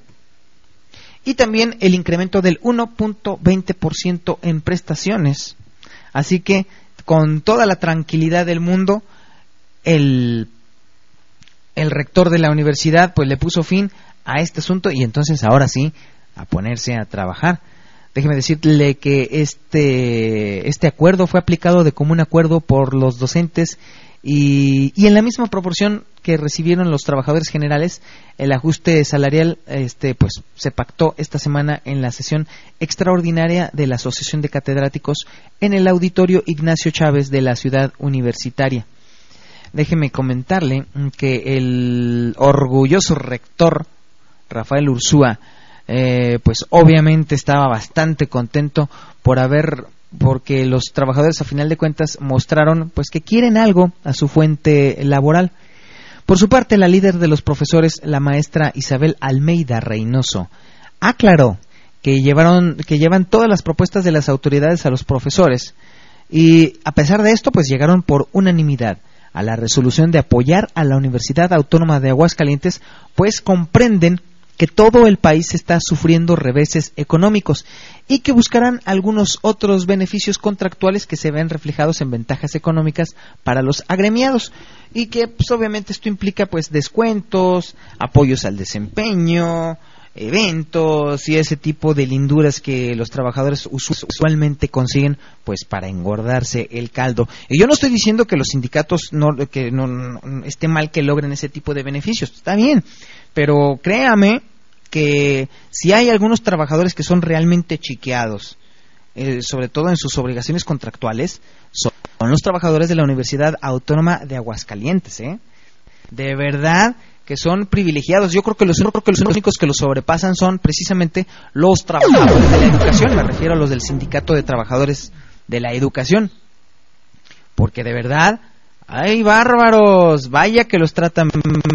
Y también el incremento del 1.20% en prestaciones. Así que, con toda la tranquilidad del mundo, el rector de la universidad pues le puso fin a este asunto y entonces ahora sí a ponerse a trabajar. Déjeme decirle que este acuerdo fue aplicado de común acuerdo por los docentes y en la misma proporción que recibieron los trabajadores generales. El ajuste salarial pues se pactó esta semana en la sesión extraordinaria de la Asociación de Catedráticos en el Auditorio Ignacio Chávez de la Ciudad Universitaria. Déjeme comentarle que el orgulloso rector Rafael Ursúa pues obviamente estaba bastante contento porque los trabajadores a final de cuentas mostraron pues que quieren algo a su fuente laboral. Por su parte, la líder de los profesores, la maestra Isabel Almeida Reynoso, aclaró que llevan todas las propuestas de las autoridades a los profesores y a pesar de esto pues llegaron por unanimidad a la resolución de apoyar a la Universidad Autónoma de Aguascalientes, pues comprenden que todo el país está sufriendo reveses económicos y que buscarán algunos otros beneficios contractuales que se ven reflejados en ventajas económicas para los agremiados y que pues obviamente esto implica pues descuentos, apoyos al desempeño, eventos y ese tipo de linduras que los trabajadores usualmente consiguen pues para engordarse el caldo. Y yo no estoy diciendo que los sindicatos no esté mal que logren ese tipo de beneficios, está bien, pero créame que si hay algunos trabajadores que son realmente chiqueados, sobre todo en sus obligaciones contractuales, son los trabajadores de la Universidad Autónoma de Aguascalientes, de verdad que son privilegiados. Yo creo que los únicos que los sobrepasan son precisamente los trabajadores de la educación, me refiero a los del Sindicato de Trabajadores de la Educación, porque de verdad, ¡ay, bárbaros! Vaya que los tratan.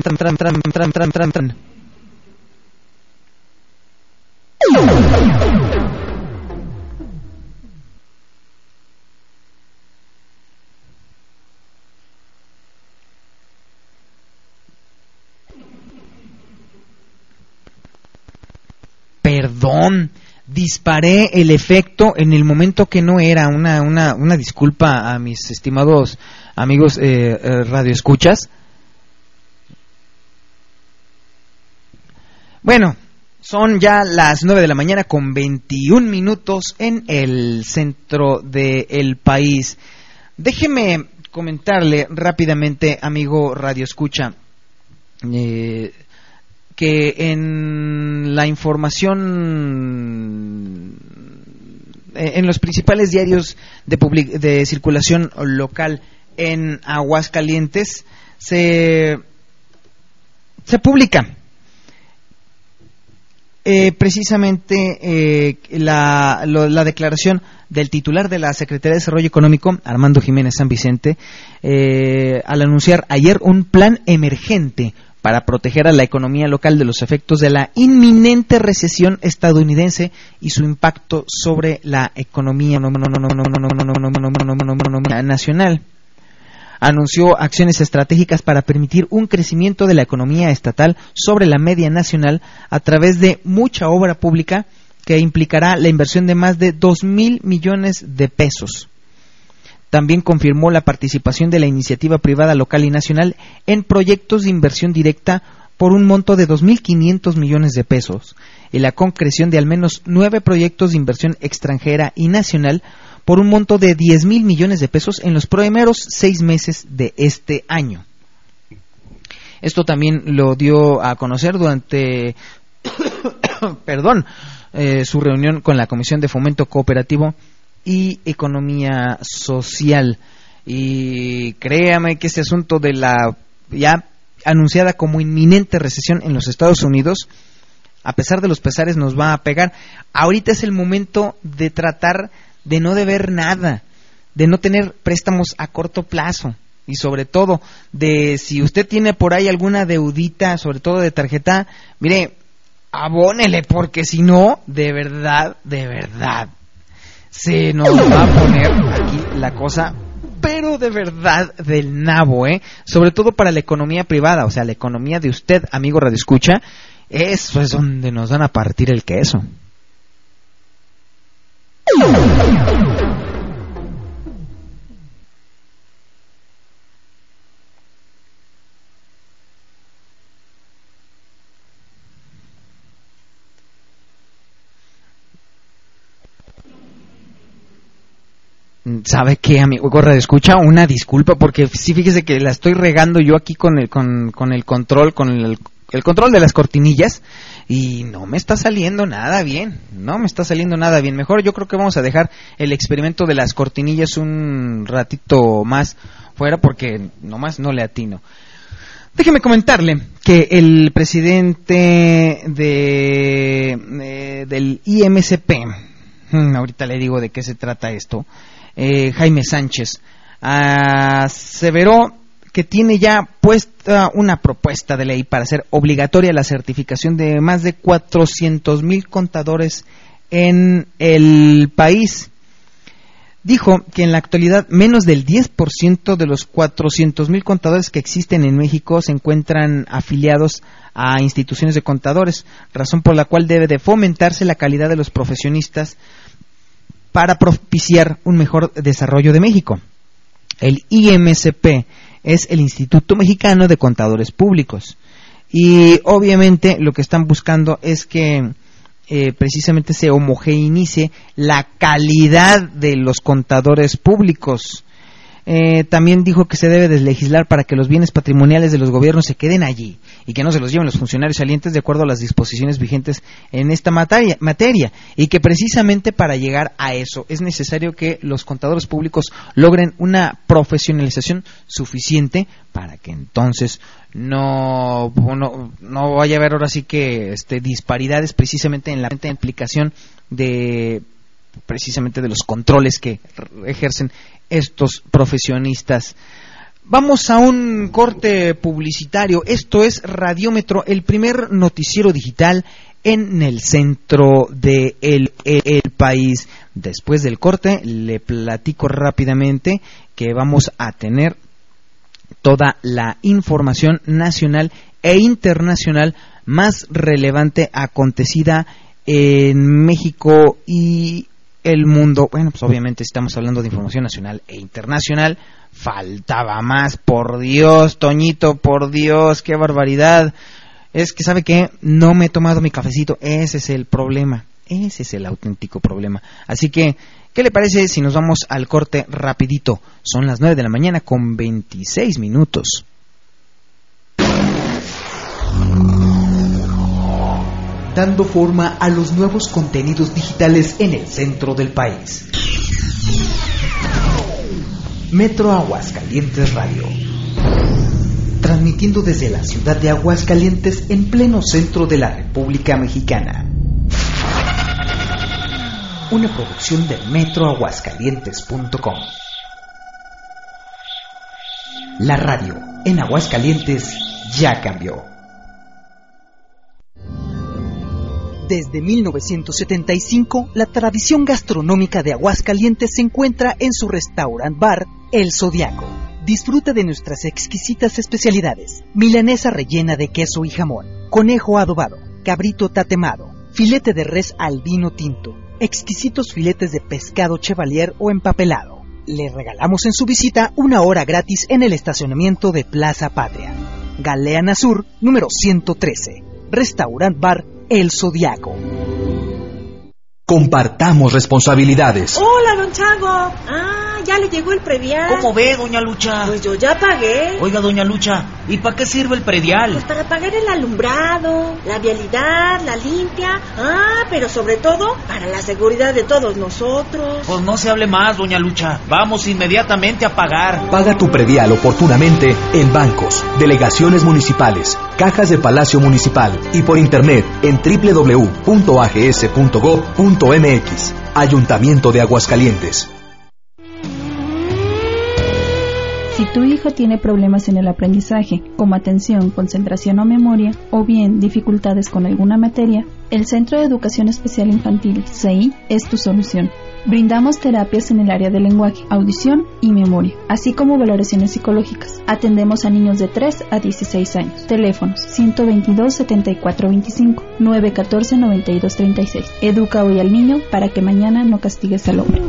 Perdón, disparé el efecto en el momento que no era. Una disculpa a mis estimados amigos radioescuchas. Bueno, son ya las 9 de la mañana con 21 minutos en el centro del país. Déjeme comentarle rápidamente, amigo radioescucha, que en la información en los principales diarios de circulación local en Aguascalientes se publica precisamente la declaración del titular de la Secretaría de Desarrollo Económico, Armando Jiménez San Vicente, al anunciar ayer un plan emergente para proteger a la economía local de los efectos de la inminente recesión estadounidense y su impacto sobre la economía nacional. Anunció acciones estratégicas para permitir un crecimiento de la economía estatal sobre la media nacional a través de mucha obra pública que implicará la inversión de más de 2,000 millones de pesos. También confirmó la participación de la iniciativa privada local y nacional en proyectos de inversión directa por un monto de 2,500 millones de pesos y la concreción de al menos 9 proyectos de inversión extranjera y nacional por un monto de 10,000 millones de pesos en los primeros 6 meses de este año. Esto también lo dio a conocer durante su reunión con la Comisión de Fomento Cooperativo y Economía Social. Y créame que este asunto de la ya anunciada como inminente recesión en los Estados Unidos, a pesar de los pesares nos va a pegar. Ahorita es el momento de tratar de no deber nada, de no tener préstamos a corto plazo y sobre todo de si usted tiene por ahí alguna deudita, sobre todo de tarjeta, mire, abónele, porque si no, de verdad, se nos va a poner aquí la cosa, pero de verdad del nabo, sobre todo para la economía privada, o sea, la economía de usted, amigo radioescucha. Eso es donde nos van a partir el queso. ¿Sabe qué, amigo radioescucha? Una disculpa, porque sí, fíjese que la estoy regando yo aquí con el control, el control de las cortinillas, y no me está saliendo nada bien. Mejor yo creo que vamos a dejar el experimento de las cortinillas un ratito más fuera, porque nomás no le atino. Déjeme comentarle que el presidente del IMCP, ahorita le digo de qué se trata esto, Jaime Sánchez, aseveró que tiene ya puesta una propuesta de ley para hacer obligatoria la certificación de más de 400,000 contadores en el país. Dijo que en la actualidad menos del 10% de los 400,000 contadores que existen en México se encuentran afiliados a instituciones de contadores, razón por la cual debe de fomentarse la calidad de los profesionistas para propiciar un mejor desarrollo de México. El IMCP es el Instituto Mexicano de Contadores Públicos, y obviamente lo que están buscando es que precisamente se homogeneice la calidad de los contadores públicos. También dijo que se debe de legislar para que los bienes patrimoniales de los gobiernos se queden allí y que no se los lleven los funcionarios salientes de acuerdo a las disposiciones vigentes en esta materia, y que precisamente para llegar a eso es necesario que los contadores públicos logren una profesionalización suficiente para que entonces no vaya a haber ahora sí que disparidades precisamente en la implicación de precisamente de los controles que ejercen estos profesionistas. Vamos a un corte publicitario. Esto es Radiómetro, el primer noticiero digital en el centro de el país. Después del corte le platico rápidamente que vamos a tener toda la información nacional e internacional más relevante acontecida en México y el mundo. Bueno, pues obviamente estamos hablando de información nacional e internacional. Faltaba más, por Dios, Toñito, por Dios, qué barbaridad. Es que, ¿sabe qué? No me he tomado mi cafecito. Ese es el problema. Ese es el auténtico problema. Así que, ¿qué le parece si nos vamos al corte rapidito? Son las 9 de la mañana con 26 minutos. Dando forma a los nuevos contenidos digitales en el centro del país. Metro Aguascalientes Radio. Transmitiendo desde la ciudad de Aguascalientes en pleno centro de la República Mexicana. Una producción de metroaguascalientes.com. La radio en Aguascalientes ya cambió. Desde 1975, la tradición gastronómica de Aguascalientes se encuentra en su restaurant bar, El Zodiaco. Disfruta de nuestras exquisitas especialidades: milanesa rellena de queso y jamón, conejo adobado, cabrito tatemado, filete de res al vino tinto, exquisitos filetes de pescado chevalier o empapelado. Le regalamos en su visita 1 hora gratis en el estacionamiento de Plaza Patria. Galeana Sur, número 113. Restaurant bar El Zodiaco. Compartamos responsabilidades. Hola, don Chango. ya le llegó el predial. ¿Cómo ve, doña Lucha? Pues yo ya pagué. Oiga, doña Lucha, ¿y para qué sirve el predial? Pues para pagar el alumbrado, la vialidad, la limpia. Pero sobre todo para la seguridad de todos nosotros. Pues no se hable más, doña Lucha. Vamos inmediatamente a pagar. Paga tu predial oportunamente en bancos, delegaciones municipales, cajas de Palacio Municipal y por internet en www.ags.gov.mx. Ayuntamiento de Aguascalientes. Si tu hijo tiene problemas en el aprendizaje, como atención, concentración o memoria, o bien dificultades con alguna materia, el Centro de Educación Especial Infantil, CEI, es tu solución. Brindamos terapias en el área de lenguaje, audición y memoria, así como valoraciones psicológicas. Atendemos a niños de 3 a 16 años. Teléfonos 122-7425, 914-9236. Educa hoy al niño para que mañana no castigues al hombre.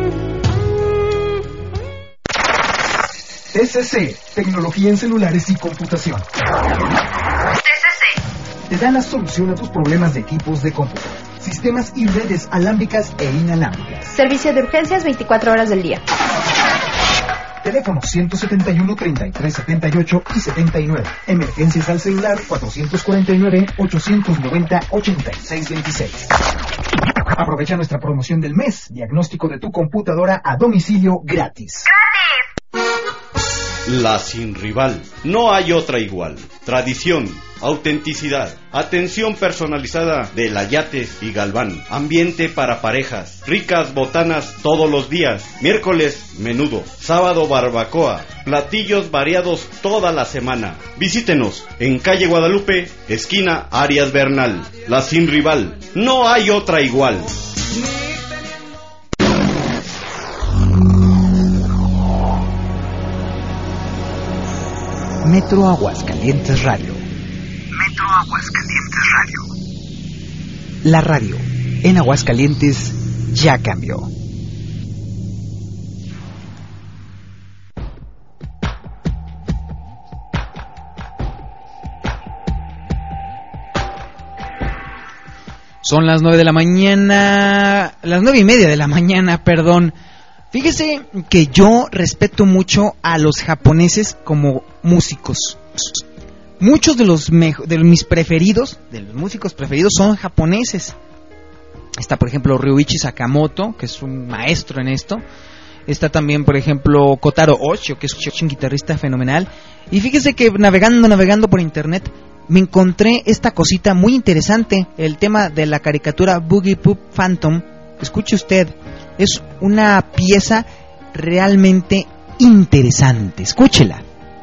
TCC, Tecnología en Celulares y Computación. TCC te da la solución a tus problemas de equipos de cómputo, sistemas y redes alámbricas e inalámbricas. Servicio de urgencias 24 horas del día. Teléfono 171 33 78 y 79. Emergencias al celular 449 890 86 26. Aprovecha nuestra promoción del mes. Diagnóstico de tu computadora a domicilio gratis. La Sin Rival. No hay otra igual. Tradición, autenticidad, atención personalizada de Layates y Galván. Ambiente para parejas. Ricas botanas todos los días. Miércoles, menudo. Sábado, barbacoa. Platillos variados toda la semana. Visítenos en calle Guadalupe, esquina Arias Bernal. La Sin Rival. No hay otra igual. Metro Aguascalientes Radio. Metro Aguascalientes Radio. La radio en Aguascalientes ya cambió. Son las 9 de la mañana, las 9:30 de la mañana, perdón. Fíjese que yo respeto mucho a los japoneses como músicos. Muchos de mis preferidos, de los músicos preferidos, son japoneses. Está, por ejemplo, Ryuichi Sakamoto, que es un maestro en esto. Está también, por ejemplo, Kotaro Oshio, que es un guitarrista fenomenal. Y fíjese que navegando por internet, me encontré esta cosita muy interesante, el tema de la caricatura Boogie Poop Phantom. Escuche usted, es una pieza realmente interesante. Escúchela.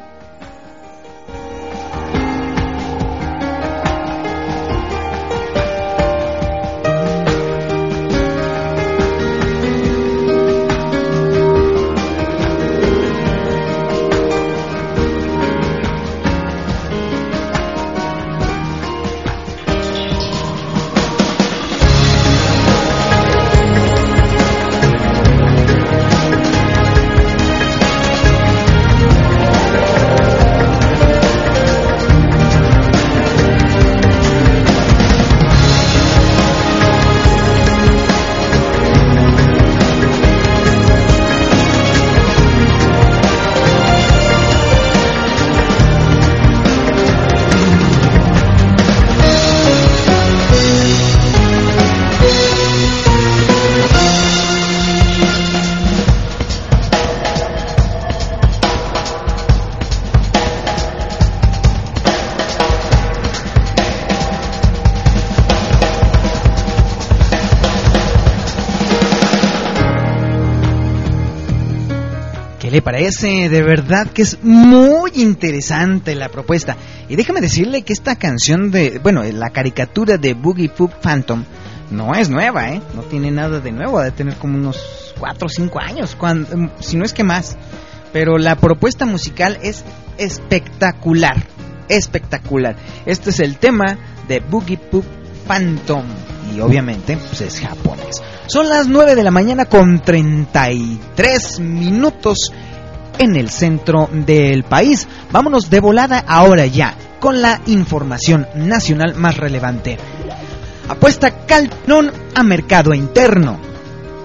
¿Le parece? De verdad que es muy interesante la propuesta. Y déjame decirle que esta canción la caricatura de Boogie Poop Phantom no es nueva, no tiene nada de nuevo, debe tener como unos 4 o 5 años, si no es que más. Pero la propuesta musical es espectacular, espectacular. Este es el tema de Boogie Poop Phantom y obviamente pues es japonés. Son las 9 de la mañana con 33 minutos en el centro del país. Vámonos de volada ahora ya con la información nacional más relevante. Apuesta Calderón a mercado interno.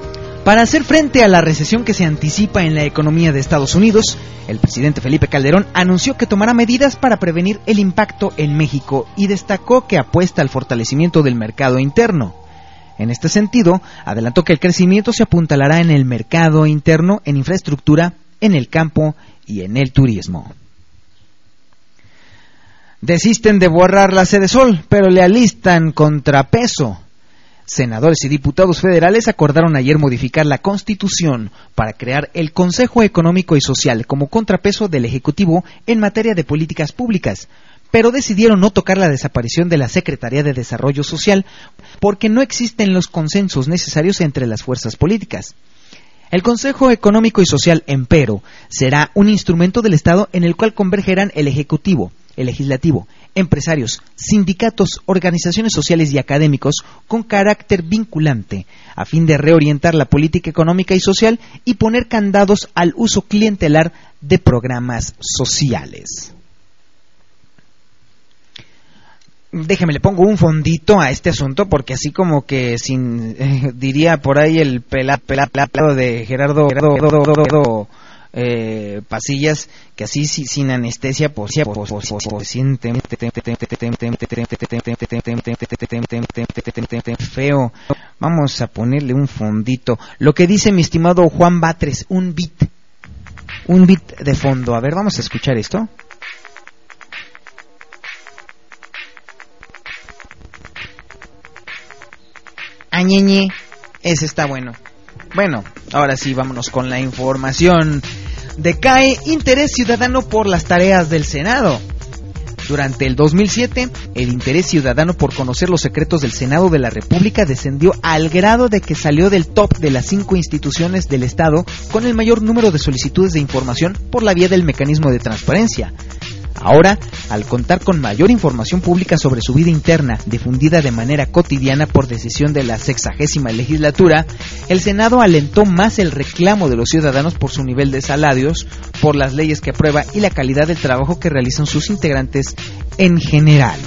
Para hacer frente a la recesión que se anticipa en la economía de Estados Unidos, el presidente Felipe Calderón anunció que tomará medidas para prevenir el impacto en México y destacó que apuesta al fortalecimiento del mercado interno. En este sentido, adelantó que el crecimiento se apuntalará en el mercado interno, en infraestructura, en el campo y en el turismo. Desisten de borrar la Sedesol, pero le alistan contrapeso. Senadores y diputados federales acordaron ayer modificar la Constitución para crear el Consejo Económico y Social como contrapeso del Ejecutivo en materia de políticas públicas, pero decidieron no tocar la desaparición de la Secretaría de Desarrollo Social porque no existen los consensos necesarios entre las fuerzas políticas. El Consejo Económico y Social, empero, será un instrumento del Estado en el cual convergerán el Ejecutivo, el Legislativo, empresarios, sindicatos, organizaciones sociales y académicos con carácter vinculante, a fin de reorientar la política económica y social y poner candados al uso clientelar de programas sociales. Déjeme, le pongo un fondito a este asunto porque así como que diría por ahí el pelado de Gerardo Pasillas, que así sin anestesia siente feo. Vamos a ponerle un fondito. Lo que dice mi estimado Juan Batres, un beat de fondo. A ver, vamos a escuchar esto. Añeñe, ese está bueno. Bueno, ahora sí, vámonos con la información. Decae interés ciudadano por las tareas del Senado. Durante el 2007, el interés ciudadano por conocer los secretos del Senado de la República descendió al grado de que salió del top de las 5 instituciones del Estado con el mayor número de solicitudes de información por la vía del mecanismo de transparencia. Ahora, al contar con mayor información pública sobre su vida interna, difundida de manera cotidiana por decisión de la 60ª legislatura, el Senado alentó más el reclamo de los ciudadanos por su nivel de salarios, por las leyes que aprueba y la calidad del trabajo que realizan sus integrantes en general.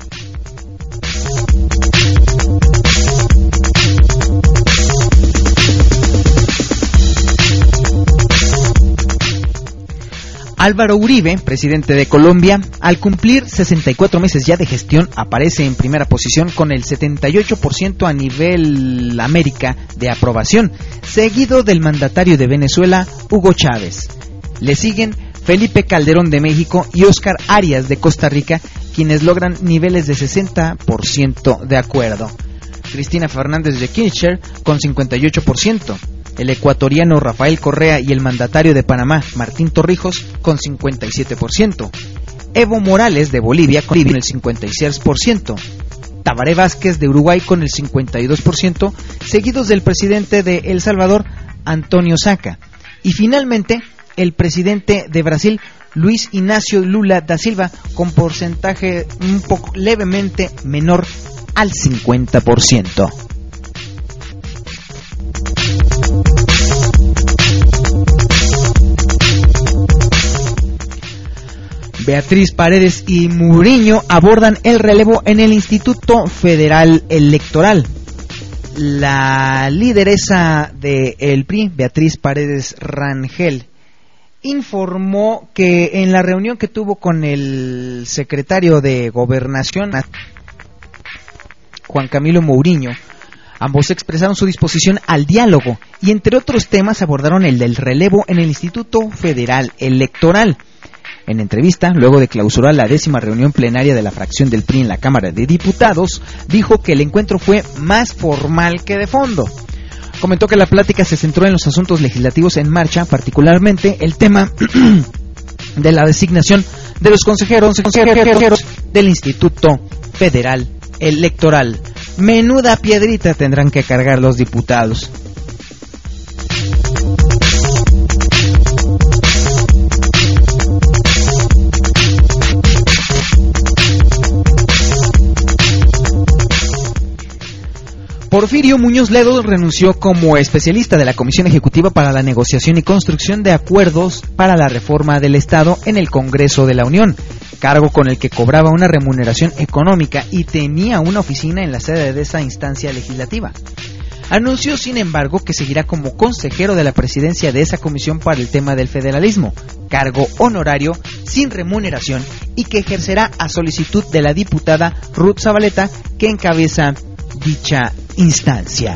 Álvaro Uribe, presidente de Colombia, al cumplir 64 meses ya de gestión, aparece en primera posición con el 78% a nivel América de aprobación, seguido del mandatario de Venezuela, Hugo Chávez. Le siguen Felipe Calderón de México y Óscar Arias de Costa Rica, quienes logran niveles de 60% de acuerdo. Cristina Fernández de Kirchner con 58%. El ecuatoriano Rafael Correa y el mandatario de Panamá, Martín Torrijos, con 57%. Evo Morales de Bolivia con el 56%. Tabaré Vázquez de Uruguay con el 52%, seguidos del presidente de El Salvador, Antonio Saca. Y finalmente, el presidente de Brasil, Luis Ignacio Lula da Silva, con porcentaje un poco levemente menor al 50%. Beatriz Paredes y Muriño abordan el relevo en el Instituto Federal Electoral. La lideresa del PRI, Beatriz Paredes Rangel, informó que en la reunión que tuvo con el secretario de Gobernación, Juan Camilo Mourinho, ambos expresaron su disposición al diálogo y entre otros temas abordaron el del relevo en el Instituto Federal Electoral. En entrevista, luego de clausurar la 10ª reunión plenaria de la fracción del PRI en la Cámara de Diputados, dijo que el encuentro fue más formal que de fondo. Comentó que la plática se centró en los asuntos legislativos en marcha, particularmente el tema de la designación de los consejeros del Instituto Federal Electoral. Menuda piedrita tendrán que cargar los diputados. Porfirio Muñoz Ledo renunció como especialista de la Comisión Ejecutiva para la Negociación y Construcción de Acuerdos para la Reforma del Estado en el Congreso de la Unión, cargo con el que cobraba una remuneración económica y tenía una oficina en la sede de esa instancia legislativa. Anunció, sin embargo, que seguirá como consejero de la presidencia de esa comisión para el tema del federalismo, cargo honorario sin remuneración, y que ejercerá a solicitud de la diputada Ruth Zabaleta, que encabeza dicha instancia.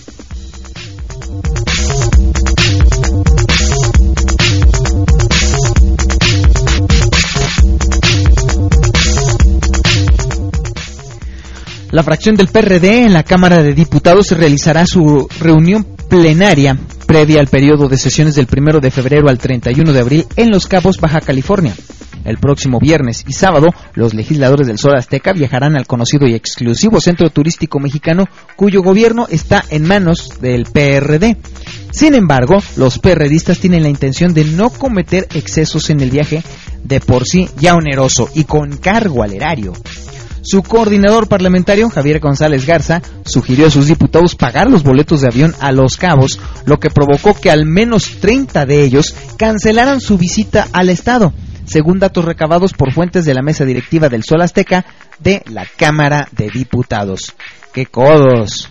La fracción del PRD en la Cámara de Diputados realizará su reunión plenaria previa al periodo de sesiones del 1 de febrero al 31 de abril en Los Cabos, Baja California. El próximo viernes y sábado, los legisladores del Sol Azteca viajarán al conocido y exclusivo centro turístico mexicano, cuyo gobierno está en manos del PRD. Sin embargo, los PRDistas tienen la intención de no cometer excesos en el viaje, de por sí ya oneroso y con cargo al erario. Su coordinador parlamentario, Javier González Garza, sugirió a sus diputados pagar los boletos de avión a Los Cabos, lo que provocó que al menos 30 de ellos cancelaran su visita al estado, según datos recabados por fuentes de la mesa directiva del Sol Azteca de la Cámara de Diputados. ¡Qué codos!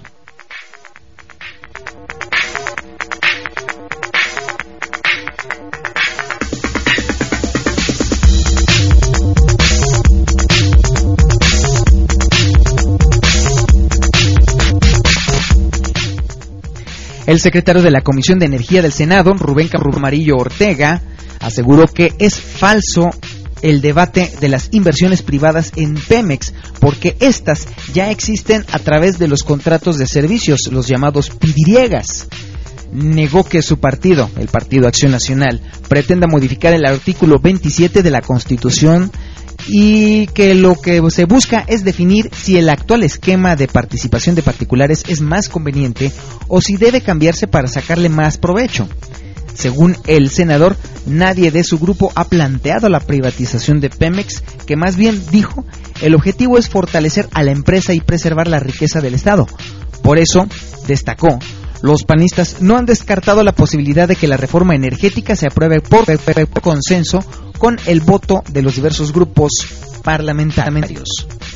El secretario de la Comisión de Energía del Senado, Rubén Camarillo Ortega, aseguró que es falso el debate de las inversiones privadas en Pemex, porque estas ya existen a través de los contratos de servicios, los llamados pidriegas. Negó que su partido, el Partido Acción Nacional, pretenda modificar el artículo 27 de la Constitución y que lo que se busca es definir si el actual esquema de participación de particulares es más conveniente o si debe cambiarse para sacarle más provecho. Según el senador, nadie de su grupo ha planteado la privatización de Pemex, que más bien dijo, el objetivo es fortalecer a la empresa y preservar la riqueza del Estado. Por eso, destacó, los panistas no han descartado la posibilidad de que la reforma energética se apruebe por consenso con el voto de los diversos grupos parlamentarios.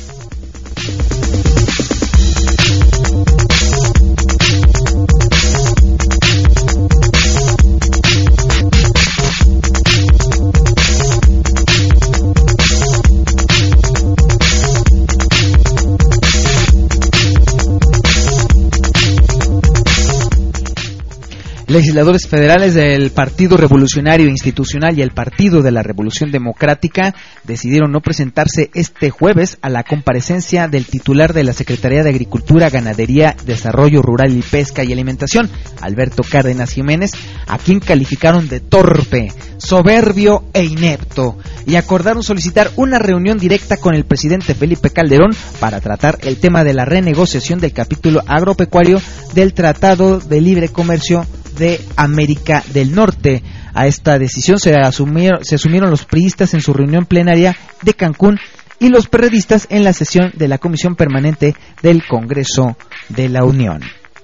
Legisladores federales del Partido Revolucionario Institucional y el Partido de la Revolución Democrática decidieron no presentarse este jueves a la comparecencia del titular de la Secretaría de Agricultura, Ganadería, Desarrollo Rural y Pesca y Alimentación, Alberto Cárdenas Jiménez, a quien calificaron de torpe, soberbio e inepto, y acordaron solicitar una reunión directa con el presidente Felipe Calderón para tratar el tema de la renegociación del capítulo agropecuario del Tratado de Libre Comercio de América del Norte. A esta decisión se asumieron los priistas en su reunión plenaria de Cancún y los perredistas en la sesión de la Comisión Permanente del Congreso de la Unión.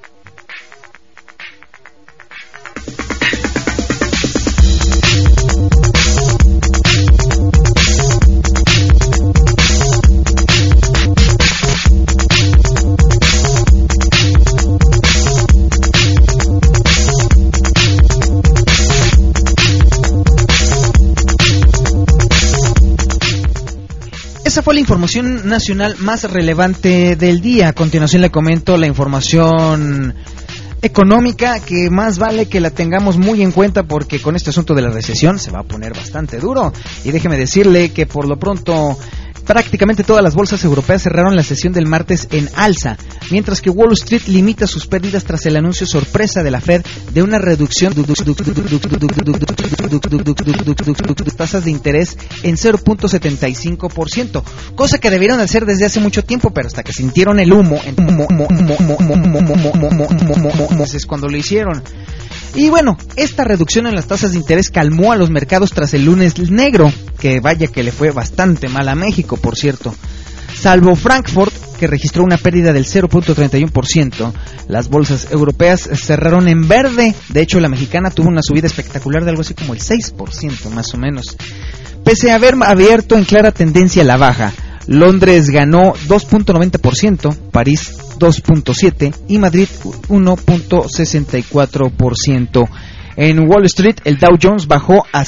Esa fue la información nacional más relevante del día. A continuación le comento la información económica, que más vale que la tengamos muy en cuenta, porque con este asunto de la recesión se va a poner bastante duro. Y déjeme decirle que por lo pronto prácticamente todas las bolsas europeas cerraron la sesión del martes en alza, mientras que Wall Street limita sus pérdidas tras el anuncio sorpresa de la Fed de una reducción de tasas de interés en 0.75%, cosa que debieron hacer desde hace mucho tiempo, pero hasta que sintieron el humo, es cuando lo hicieron. Y bueno, esta reducción en las tasas de interés calmó a los mercados tras el lunes negro, que vaya que le fue bastante mal a México, por cierto. Salvo Frankfurt, que registró una pérdida del 0.31%, las bolsas europeas cerraron en verde. De hecho, la mexicana tuvo una subida espectacular de algo así como el 6%, más o menos. Pese a haber abierto en clara tendencia a la baja, Londres ganó 2.90%, París 2.7% y Madrid 1.64%. En Wall Street, el Dow Jones bajó a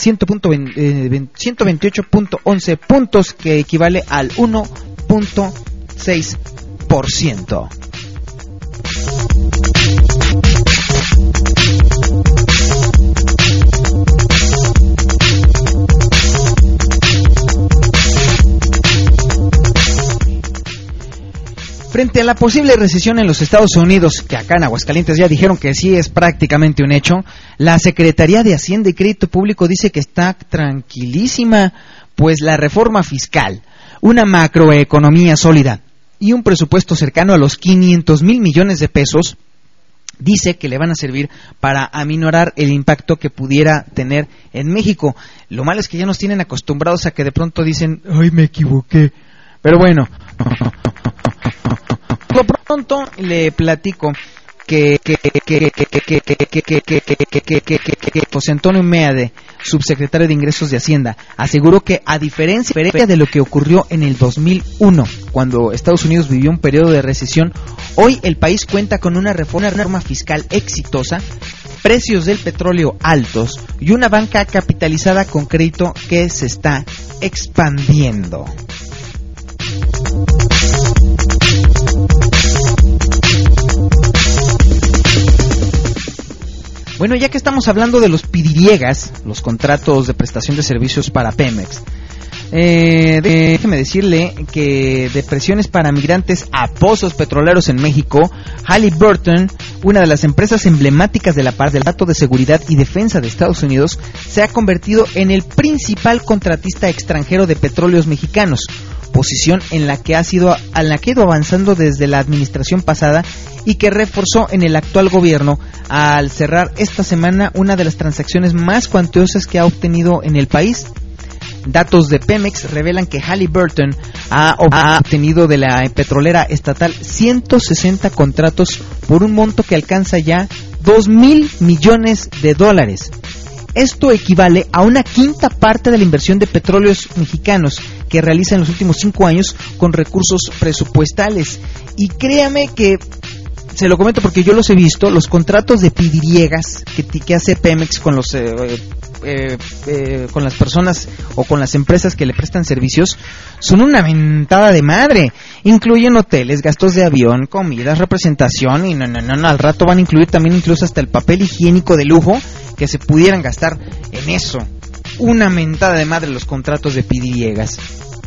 128.11 puntos, que equivale al 1.6%. Frente a la posible recesión en los Estados Unidos, que acá en Aguascalientes ya dijeron que sí es prácticamente un hecho, la Secretaría de Hacienda y Crédito Público dice que está tranquilísima, pues la reforma fiscal, una macroeconomía sólida y un presupuesto cercano a los 500,000 millones de pesos, dice que le van a servir para aminorar el impacto que pudiera tener en México. Lo malo es que ya nos tienen acostumbrados a que de pronto dicen, ¡ay, me equivoqué! Pero bueno, por lo pronto le platico que José Antonio Meade, subsecretario de Ingresos de Hacienda, aseguró que a diferencia de lo que ocurrió en el 2001, cuando Estados Unidos vivió un periodo de recesión, hoy el país cuenta con una reforma fiscal exitosa, precios del petróleo altos y una banca capitalizada con crédito que se está expandiendo. Bueno, ya que estamos hablando de los pidiriegas, los contratos de prestación de servicios para Pemex, déjeme decirle que de presiones para migrantes a pozos petroleros en México, Halliburton, una de las empresas emblemáticas de la parte del aparato de seguridad y defensa de Estados Unidos, se ha convertido en el principal contratista extranjero de petróleos mexicanos, posición en la que ha ido avanzando desde la administración pasada y que reforzó en el actual gobierno al cerrar esta semana una de las transacciones más cuantiosas que ha obtenido en el país. Datos de Pemex revelan que Halliburton ha obtenido de la petrolera estatal 160 contratos por un monto que alcanza ya $2,000 millones. Esto equivale a una quinta parte de la inversión de petróleos mexicanos que realiza en los últimos 5 años con recursos presupuestales. Y créame que se lo comento porque yo los he visto, los contratos de pidiriegas que hace Pemex con los con las personas o con las empresas que le prestan servicios son una mentada de madre. Incluyen hoteles, gastos de avión, comidas, representación y no, al rato van a incluir también incluso hasta el papel higiénico de lujo que se pudieran gastar en eso. Una mentada de madre los contratos de pidiriegas.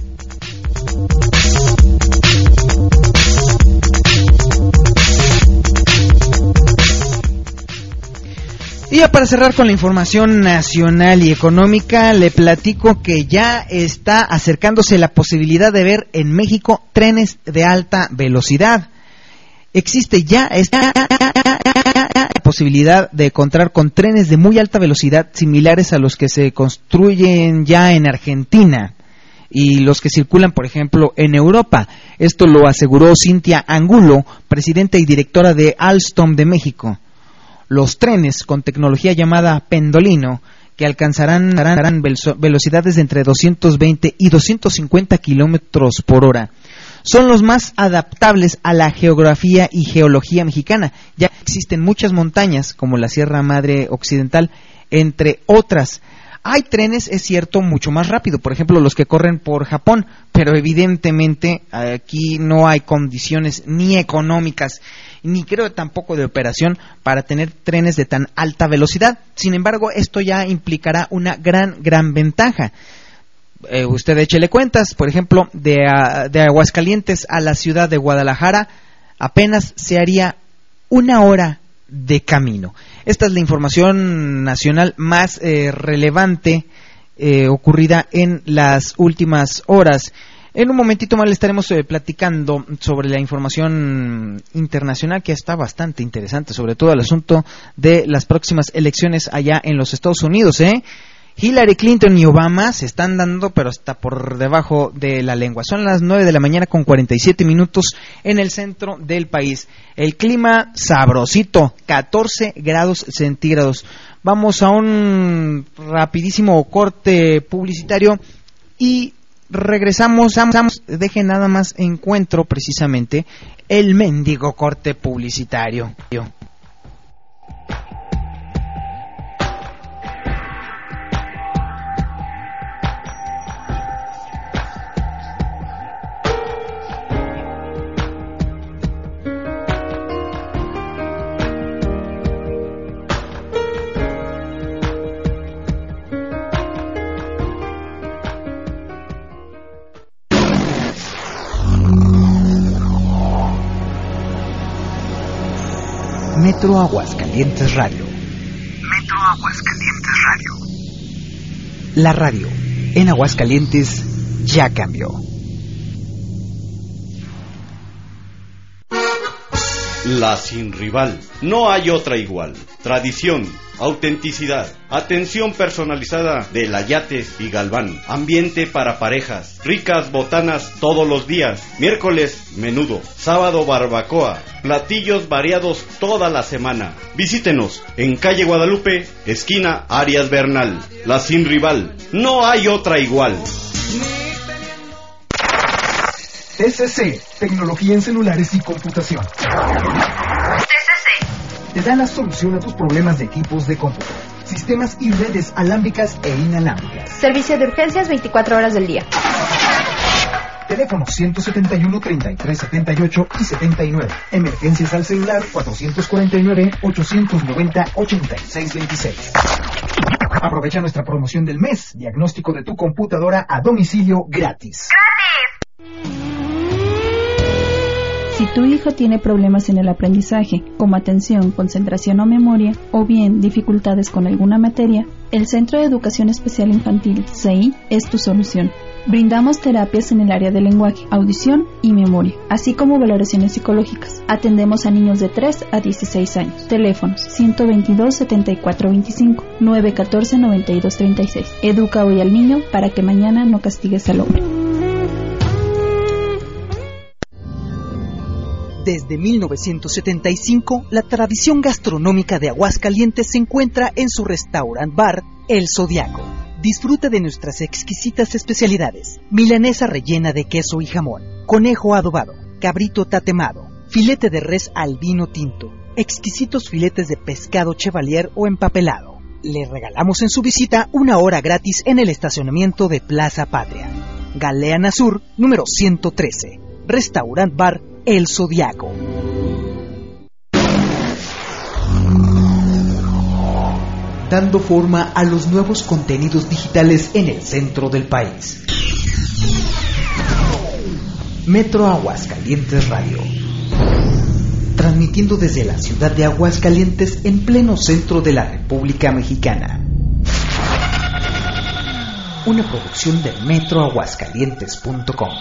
Y ya para cerrar con la información nacional y económica, le platico que ya está acercándose la posibilidad de ver en México trenes de alta velocidad. Existe ya esta posibilidad de encontrar con trenes de muy alta velocidad similares a los que se construyen ya en Argentina y los que circulan, por ejemplo, en Europa. Esto lo aseguró Cintia Angulo, presidenta y directora de Alstom de México. Los trenes con tecnología llamada Pendolino, que alcanzarán velocidades de entre 220 y 250 kilómetros por hora, son los más adaptables a la geografía y geología mexicana. Ya existen muchas montañas, como la Sierra Madre Occidental, entre otras. Hay trenes, es cierto, mucho más rápido, por ejemplo, los que corren por Japón, pero evidentemente aquí no hay condiciones ni económicas, ni creo tampoco de operación para tener trenes de tan alta velocidad. Sin embargo, esto ya implicará una gran ventaja. Usted échele cuentas, por ejemplo, de Aguascalientes a la ciudad de Guadalajara, apenas se haría 1 hora de camino. Esta es la información nacional más relevante ocurrida en las últimas horas. En un momentito más le estaremos platicando sobre la información internacional, que está bastante interesante, sobre todo el asunto de las próximas elecciones allá en los Estados Unidos, Hillary Clinton y Obama se están dando, pero hasta por debajo de la lengua. Son las 9 de la mañana con 47 minutos en el centro del país. El clima sabrosito, 14 grados centígrados. Vamos a un rapidísimo corte publicitario y regresamos, deje nada más encuentro precisamente el mendigo corte publicitario. Metro Aguascalientes Radio. Metro Aguascalientes Radio. La radio en Aguascalientes ya cambió. La Sin Rival. No hay otra igual. Tradición, autenticidad, atención personalizada de la Yates y Galván. Ambiente para parejas. Ricas botanas todos los días. Miércoles, menudo. Sábado, barbacoa. Platillos variados toda la semana. Visítenos en calle Guadalupe, esquina Arias Bernal. La Sin Rival. No hay otra igual. TCC, tecnología en celulares y computación. TCC. Te da la solución a tus problemas de equipos de cómputo, sistemas y redes alámbricas e inalámbricas. Servicio de urgencias 24 horas del día. Teléfono 171-3378 y 79. Emergencias al celular 449-890-8626. Aprovecha nuestra promoción del mes. Diagnóstico de tu computadora a domicilio gratis. Si tu hijo tiene problemas en el aprendizaje, como atención, concentración o memoria, o bien dificultades con alguna materia, el Centro de Educación Especial Infantil, CEI, es tu solución. Brindamos terapias en el área de lenguaje, audición y memoria, así como valoraciones psicológicas. Atendemos a niños de 3 a 16 años. Teléfonos 122-7425, 914-9236. Educa hoy al niño para que mañana no castigues al hombre. Desde 1975, la tradición gastronómica de Aguascalientes se encuentra en su restaurant bar, El Zodiaco. Disfruta de nuestras exquisitas especialidades: milanesa rellena de queso y jamón, conejo adobado, cabrito tatemado, filete de res al vino tinto, exquisitos filetes de pescado chevalier o empapelado. Le regalamos en su visita una hora gratis en el estacionamiento de Plaza Patria. Galeana Sur, número 113. Restaurant bar El Zodiaco. Dando forma a los nuevos contenidos digitales en el centro del país. Metro Aguascalientes Radio. Transmitiendo desde la ciudad de Aguascalientes en pleno centro de la República Mexicana. Una producción de metroaguascalientes.com.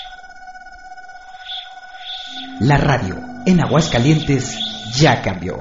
La radio en Aguascalientes ya cambió.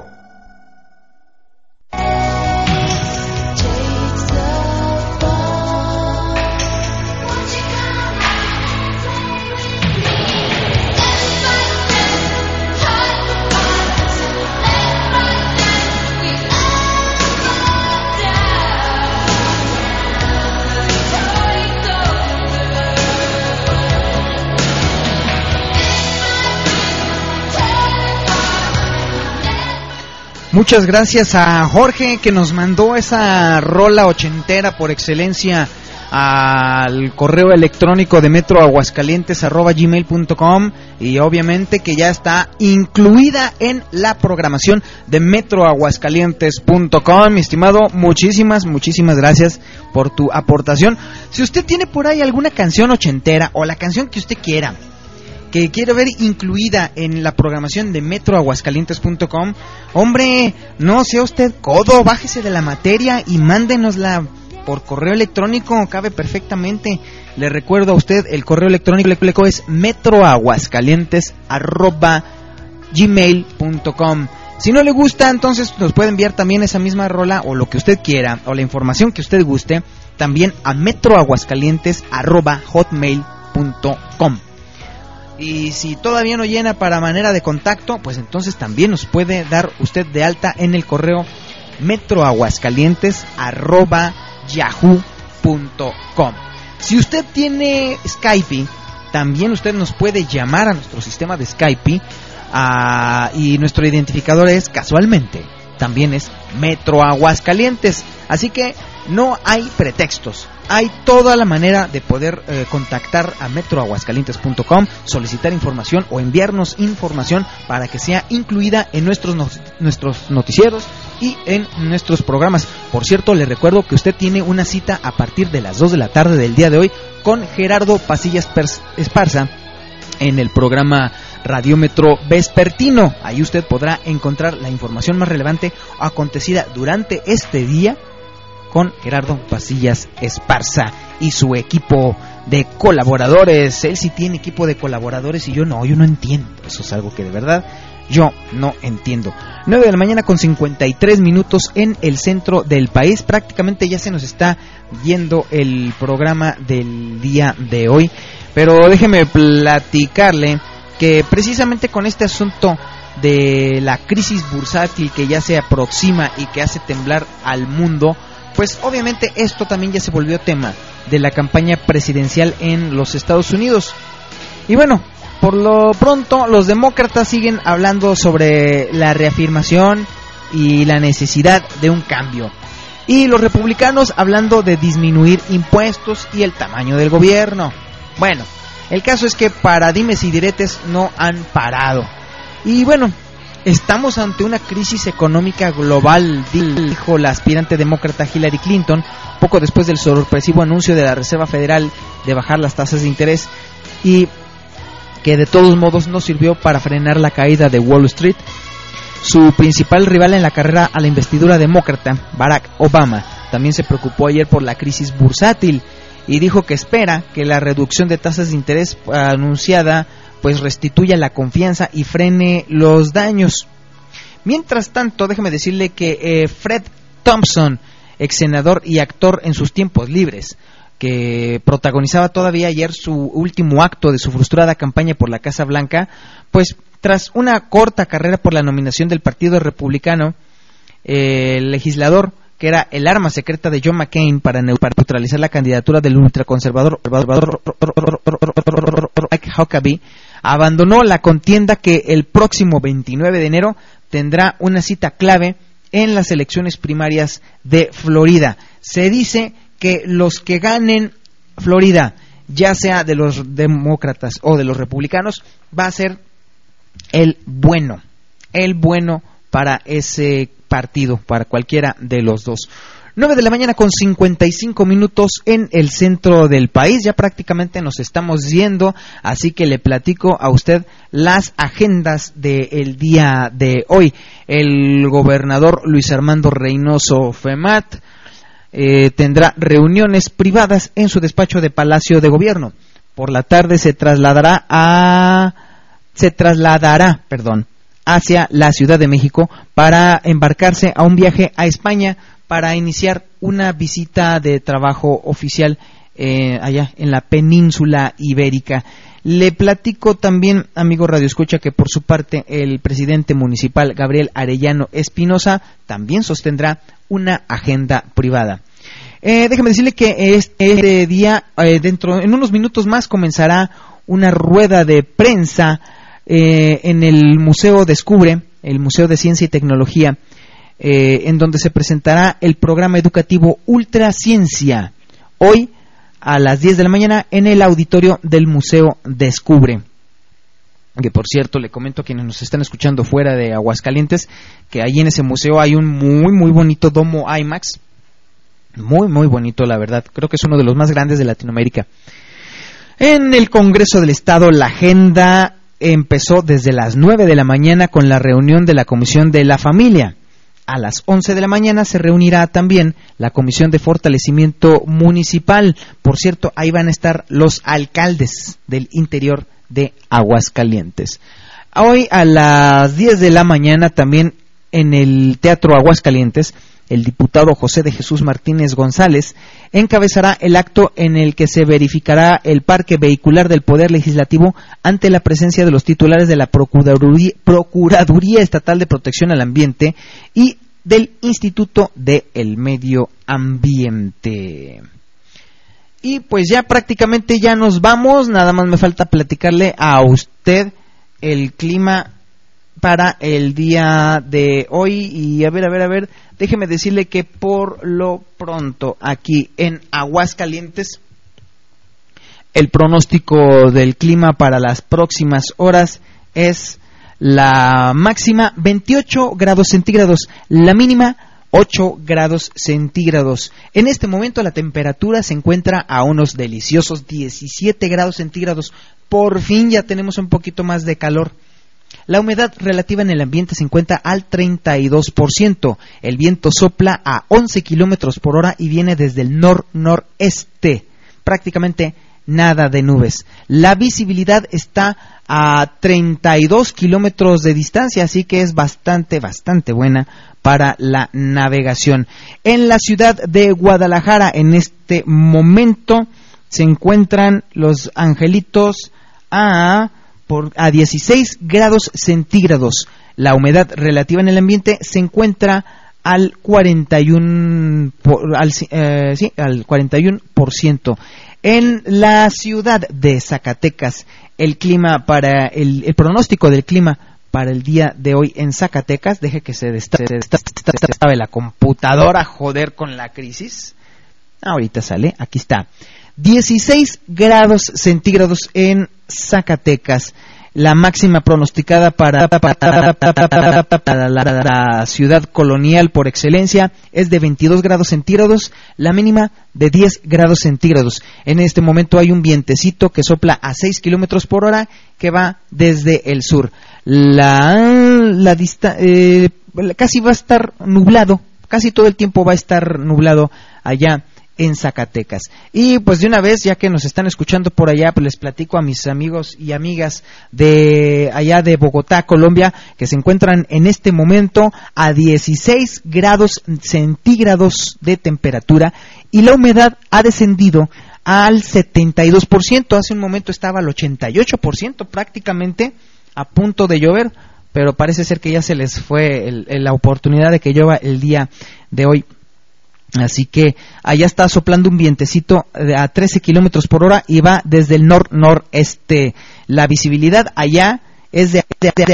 Muchas gracias a Jorge que nos mandó esa rola ochentera por excelencia al correo electrónico de metroaguascalientes@gmail.com, y obviamente que ya está incluida en la programación de metroaguascalientes.com. Mi estimado, muchísimas gracias por tu aportación. Si usted tiene por ahí alguna canción ochentera o la canción que usted quiera, que quiere ver incluida en la programación de metroaguascalientes.com, hombre, no sea usted codo, bájese de la materia y mándenosla por correo electrónico, cabe perfectamente. Le recuerdo a usted, el correo electrónico es metroaguascalientes@gmail.com. Si no le gusta, entonces nos puede enviar también esa misma rola o lo que usted quiera o la información que usted guste también a metroaguascalientes@hotmail.com. Y si todavía no llena para manera de contacto, pues entonces también nos puede dar usted de alta en el correo metroaguascalientes@yahoo.com. Si usted tiene Skype, también usted nos puede llamar a nuestro sistema de Skype y nuestro identificador es, casualmente, también es Metro Aguascalientes. Así que no hay pretextos. Hay toda la manera de poder contactar a metroaguascalientes.com, solicitar información o enviarnos información para que sea incluida en nuestros noticieros y en nuestros programas. Por cierto, le recuerdo que usted tiene una cita a partir de las 2 de la tarde del día de hoy con Gerardo Pasillas Esparza en el programa Radiómetro Vespertino. Ahí usted podrá encontrar la información más relevante acontecida durante este día con Gerardo Pasillas Esparza y su equipo de colaboradores. Él sí tiene equipo de colaboradores y yo no entiendo. Eso es algo que de verdad yo no entiendo. 9 de la mañana con 53 minutos en el centro del país. Prácticamente ya se nos está yendo el programa del día de hoy, pero déjeme platicarle que precisamente con este asunto de la crisis bursátil que ya se aproxima y que hace temblar al mundo, pues obviamente esto también ya se volvió tema de la campaña presidencial en los Estados Unidos. Y bueno, por lo pronto los demócratas siguen hablando sobre la reafirmación y la necesidad de un cambio. Y los republicanos hablando de disminuir impuestos y el tamaño del gobierno. Bueno, el caso es que para dimes y diretes no han parado. Y bueno, estamos ante una crisis económica global, dijo la aspirante demócrata Hillary Clinton, poco después del sorpresivo anuncio de la Reserva Federal de bajar las tasas de interés, y que de todos modos no sirvió para frenar la caída de Wall Street. Su principal rival en la carrera a la investidura demócrata, Barack Obama, también se preocupó ayer por la crisis bursátil y dijo que espera que la reducción de tasas de interés anunciada pues restituya la confianza y frene los daños. Mientras tanto, déjeme decirle que Fred Thompson, ex senador y actor en sus tiempos libres, que protagonizaba todavía ayer su último acto de su frustrada campaña por la Casa Blanca, pues tras una corta carrera por la nominación del Partido Republicano, el legislador que era el arma secreta de John McCain para neutralizar la candidatura del ultraconservador Mike Huckabee, abandonó la contienda que el próximo 29 de enero tendrá una cita clave en las elecciones primarias de Florida. Se dice que los que ganen Florida, ya sea de los demócratas o de los republicanos, va a ser el bueno para ese partido, para cualquiera de los dos. 9 de la mañana con 55 minutos en el centro del país. Ya prácticamente nos estamos yendo, así que le platico a usted las agendas del día de hoy. El gobernador Luis Armando Reynoso Femat tendrá reuniones privadas en su despacho de Palacio de Gobierno. Por la tarde se trasladará hacia la Ciudad de México para embarcarse a un viaje a España para iniciar una visita de trabajo oficial allá en la península ibérica. Le platico también, amigo Radio Escucha, que por su parte el presidente municipal Gabriel Arellano Espinosa también sostendrá una agenda privada. Déjeme decirle que este día, en unos minutos más, comenzará una rueda de prensa en el Museo Descubre, el Museo de Ciencia y Tecnología, en donde se presentará el programa educativo Ultraciencia, hoy a las 10 de la mañana en el auditorio del Museo Descubre. Que por cierto, le comento a quienes nos están escuchando fuera de Aguascalientes, que ahí en ese museo hay un muy bonito domo IMAX, muy bonito, la verdad, creo que es uno de los más grandes de Latinoamérica. En el Congreso del Estado, la agenda empezó desde las 9 de la mañana con la reunión de la Comisión de la Familia. A las 11 de la mañana se reunirá también la Comisión de Fortalecimiento Municipal. Por cierto, ahí van a estar los alcaldes del interior de Aguascalientes. Hoy a las 10 de la mañana también en el Teatro Aguascalientes, el diputado José de Jesús Martínez González encabezará el acto en el que se verificará el parque vehicular del Poder Legislativo ante la presencia de los titulares de la Procuraduría Estatal de Protección al Ambiente y del Instituto del Medio Ambiente. Y pues ya prácticamente ya nos vamos, nada más me falta platicarle a usted el clima para el día de hoy. Y a ver, déjeme decirle que por lo pronto aquí en Aguascalientes el pronóstico del clima para las próximas horas es la máxima 28 grados centígrados, la mínima 8 grados centígrados. En este momento la temperatura se encuentra a unos deliciosos 17 grados centígrados. Por fin ya tenemos un poquito más de calor. La humedad relativa en el ambiente se encuentra al 32%. El viento sopla a 11 kilómetros por hora y viene desde el nor-noreste. Prácticamente nada de nubes. La visibilidad está a 32 kilómetros de distancia, así que es bastante buena para la navegación. En la ciudad de Guadalajara, en este momento, se encuentran los angelitos a 16 grados centígrados. La humedad relativa en el ambiente se encuentra al 41%. En la ciudad de Zacatecas, el clima para el pronóstico del clima para el día de hoy en Zacatecas, deje que se destape la computadora, joder con la crisis. Ahorita sale, aquí está. 16 grados centígrados en Zacatecas. La máxima pronosticada para la ciudad colonial por excelencia es de 22 grados centígrados, la mínima de 10 grados centígrados. En este momento hay un vientecito que sopla a 6 kilómetros por hora que va desde el sur. Casi va a estar nublado, casi todo el tiempo va a estar nublado allá en Zacatecas. Y pues de una vez, ya que nos están escuchando por allá, pues les platico a mis amigos y amigas de allá de Bogotá, Colombia, que se encuentran en este momento a 16 grados centígrados de temperatura y la humedad ha descendido al 72%. Hace un momento estaba al 88%, prácticamente a punto de llover, pero parece ser que ya se les fue la oportunidad de que llueva el día de hoy. Así que allá está soplando un vientecito a 13 kilómetros por hora y va desde el nor-noreste. La visibilidad allá es de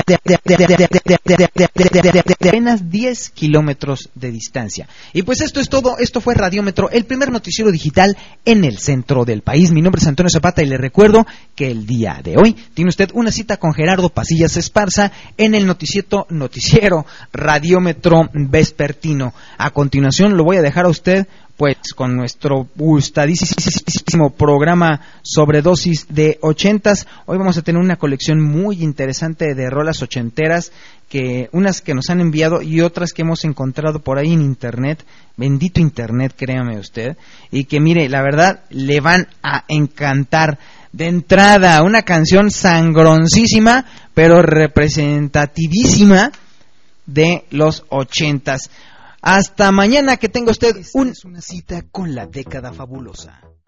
apenas 10 kilómetros de distancia. Y pues esto es todo. Esto fue Radiómetro, el primer noticiero digital en el centro del país. Mi nombre es Antonio Zapata y le recuerdo que el día de hoy tiene usted una cita con Gerardo Pasillas Esparza en el noticiero Radiómetro vespertino. A continuación lo voy a dejar a usted pues con nuestro gustadísimo programa Sobredosis de ochentas. Hoy vamos a tener una colección muy interesante de rolas ochenteras, unas que nos han enviado y otras que hemos encontrado por ahí en internet. Bendito internet, créame usted, y que mire, la verdad le van a encantar. De entrada, una canción sangroncísima pero representativísima de los ochentas. Hasta mañana, que tenga usted una cita con la década fabulosa.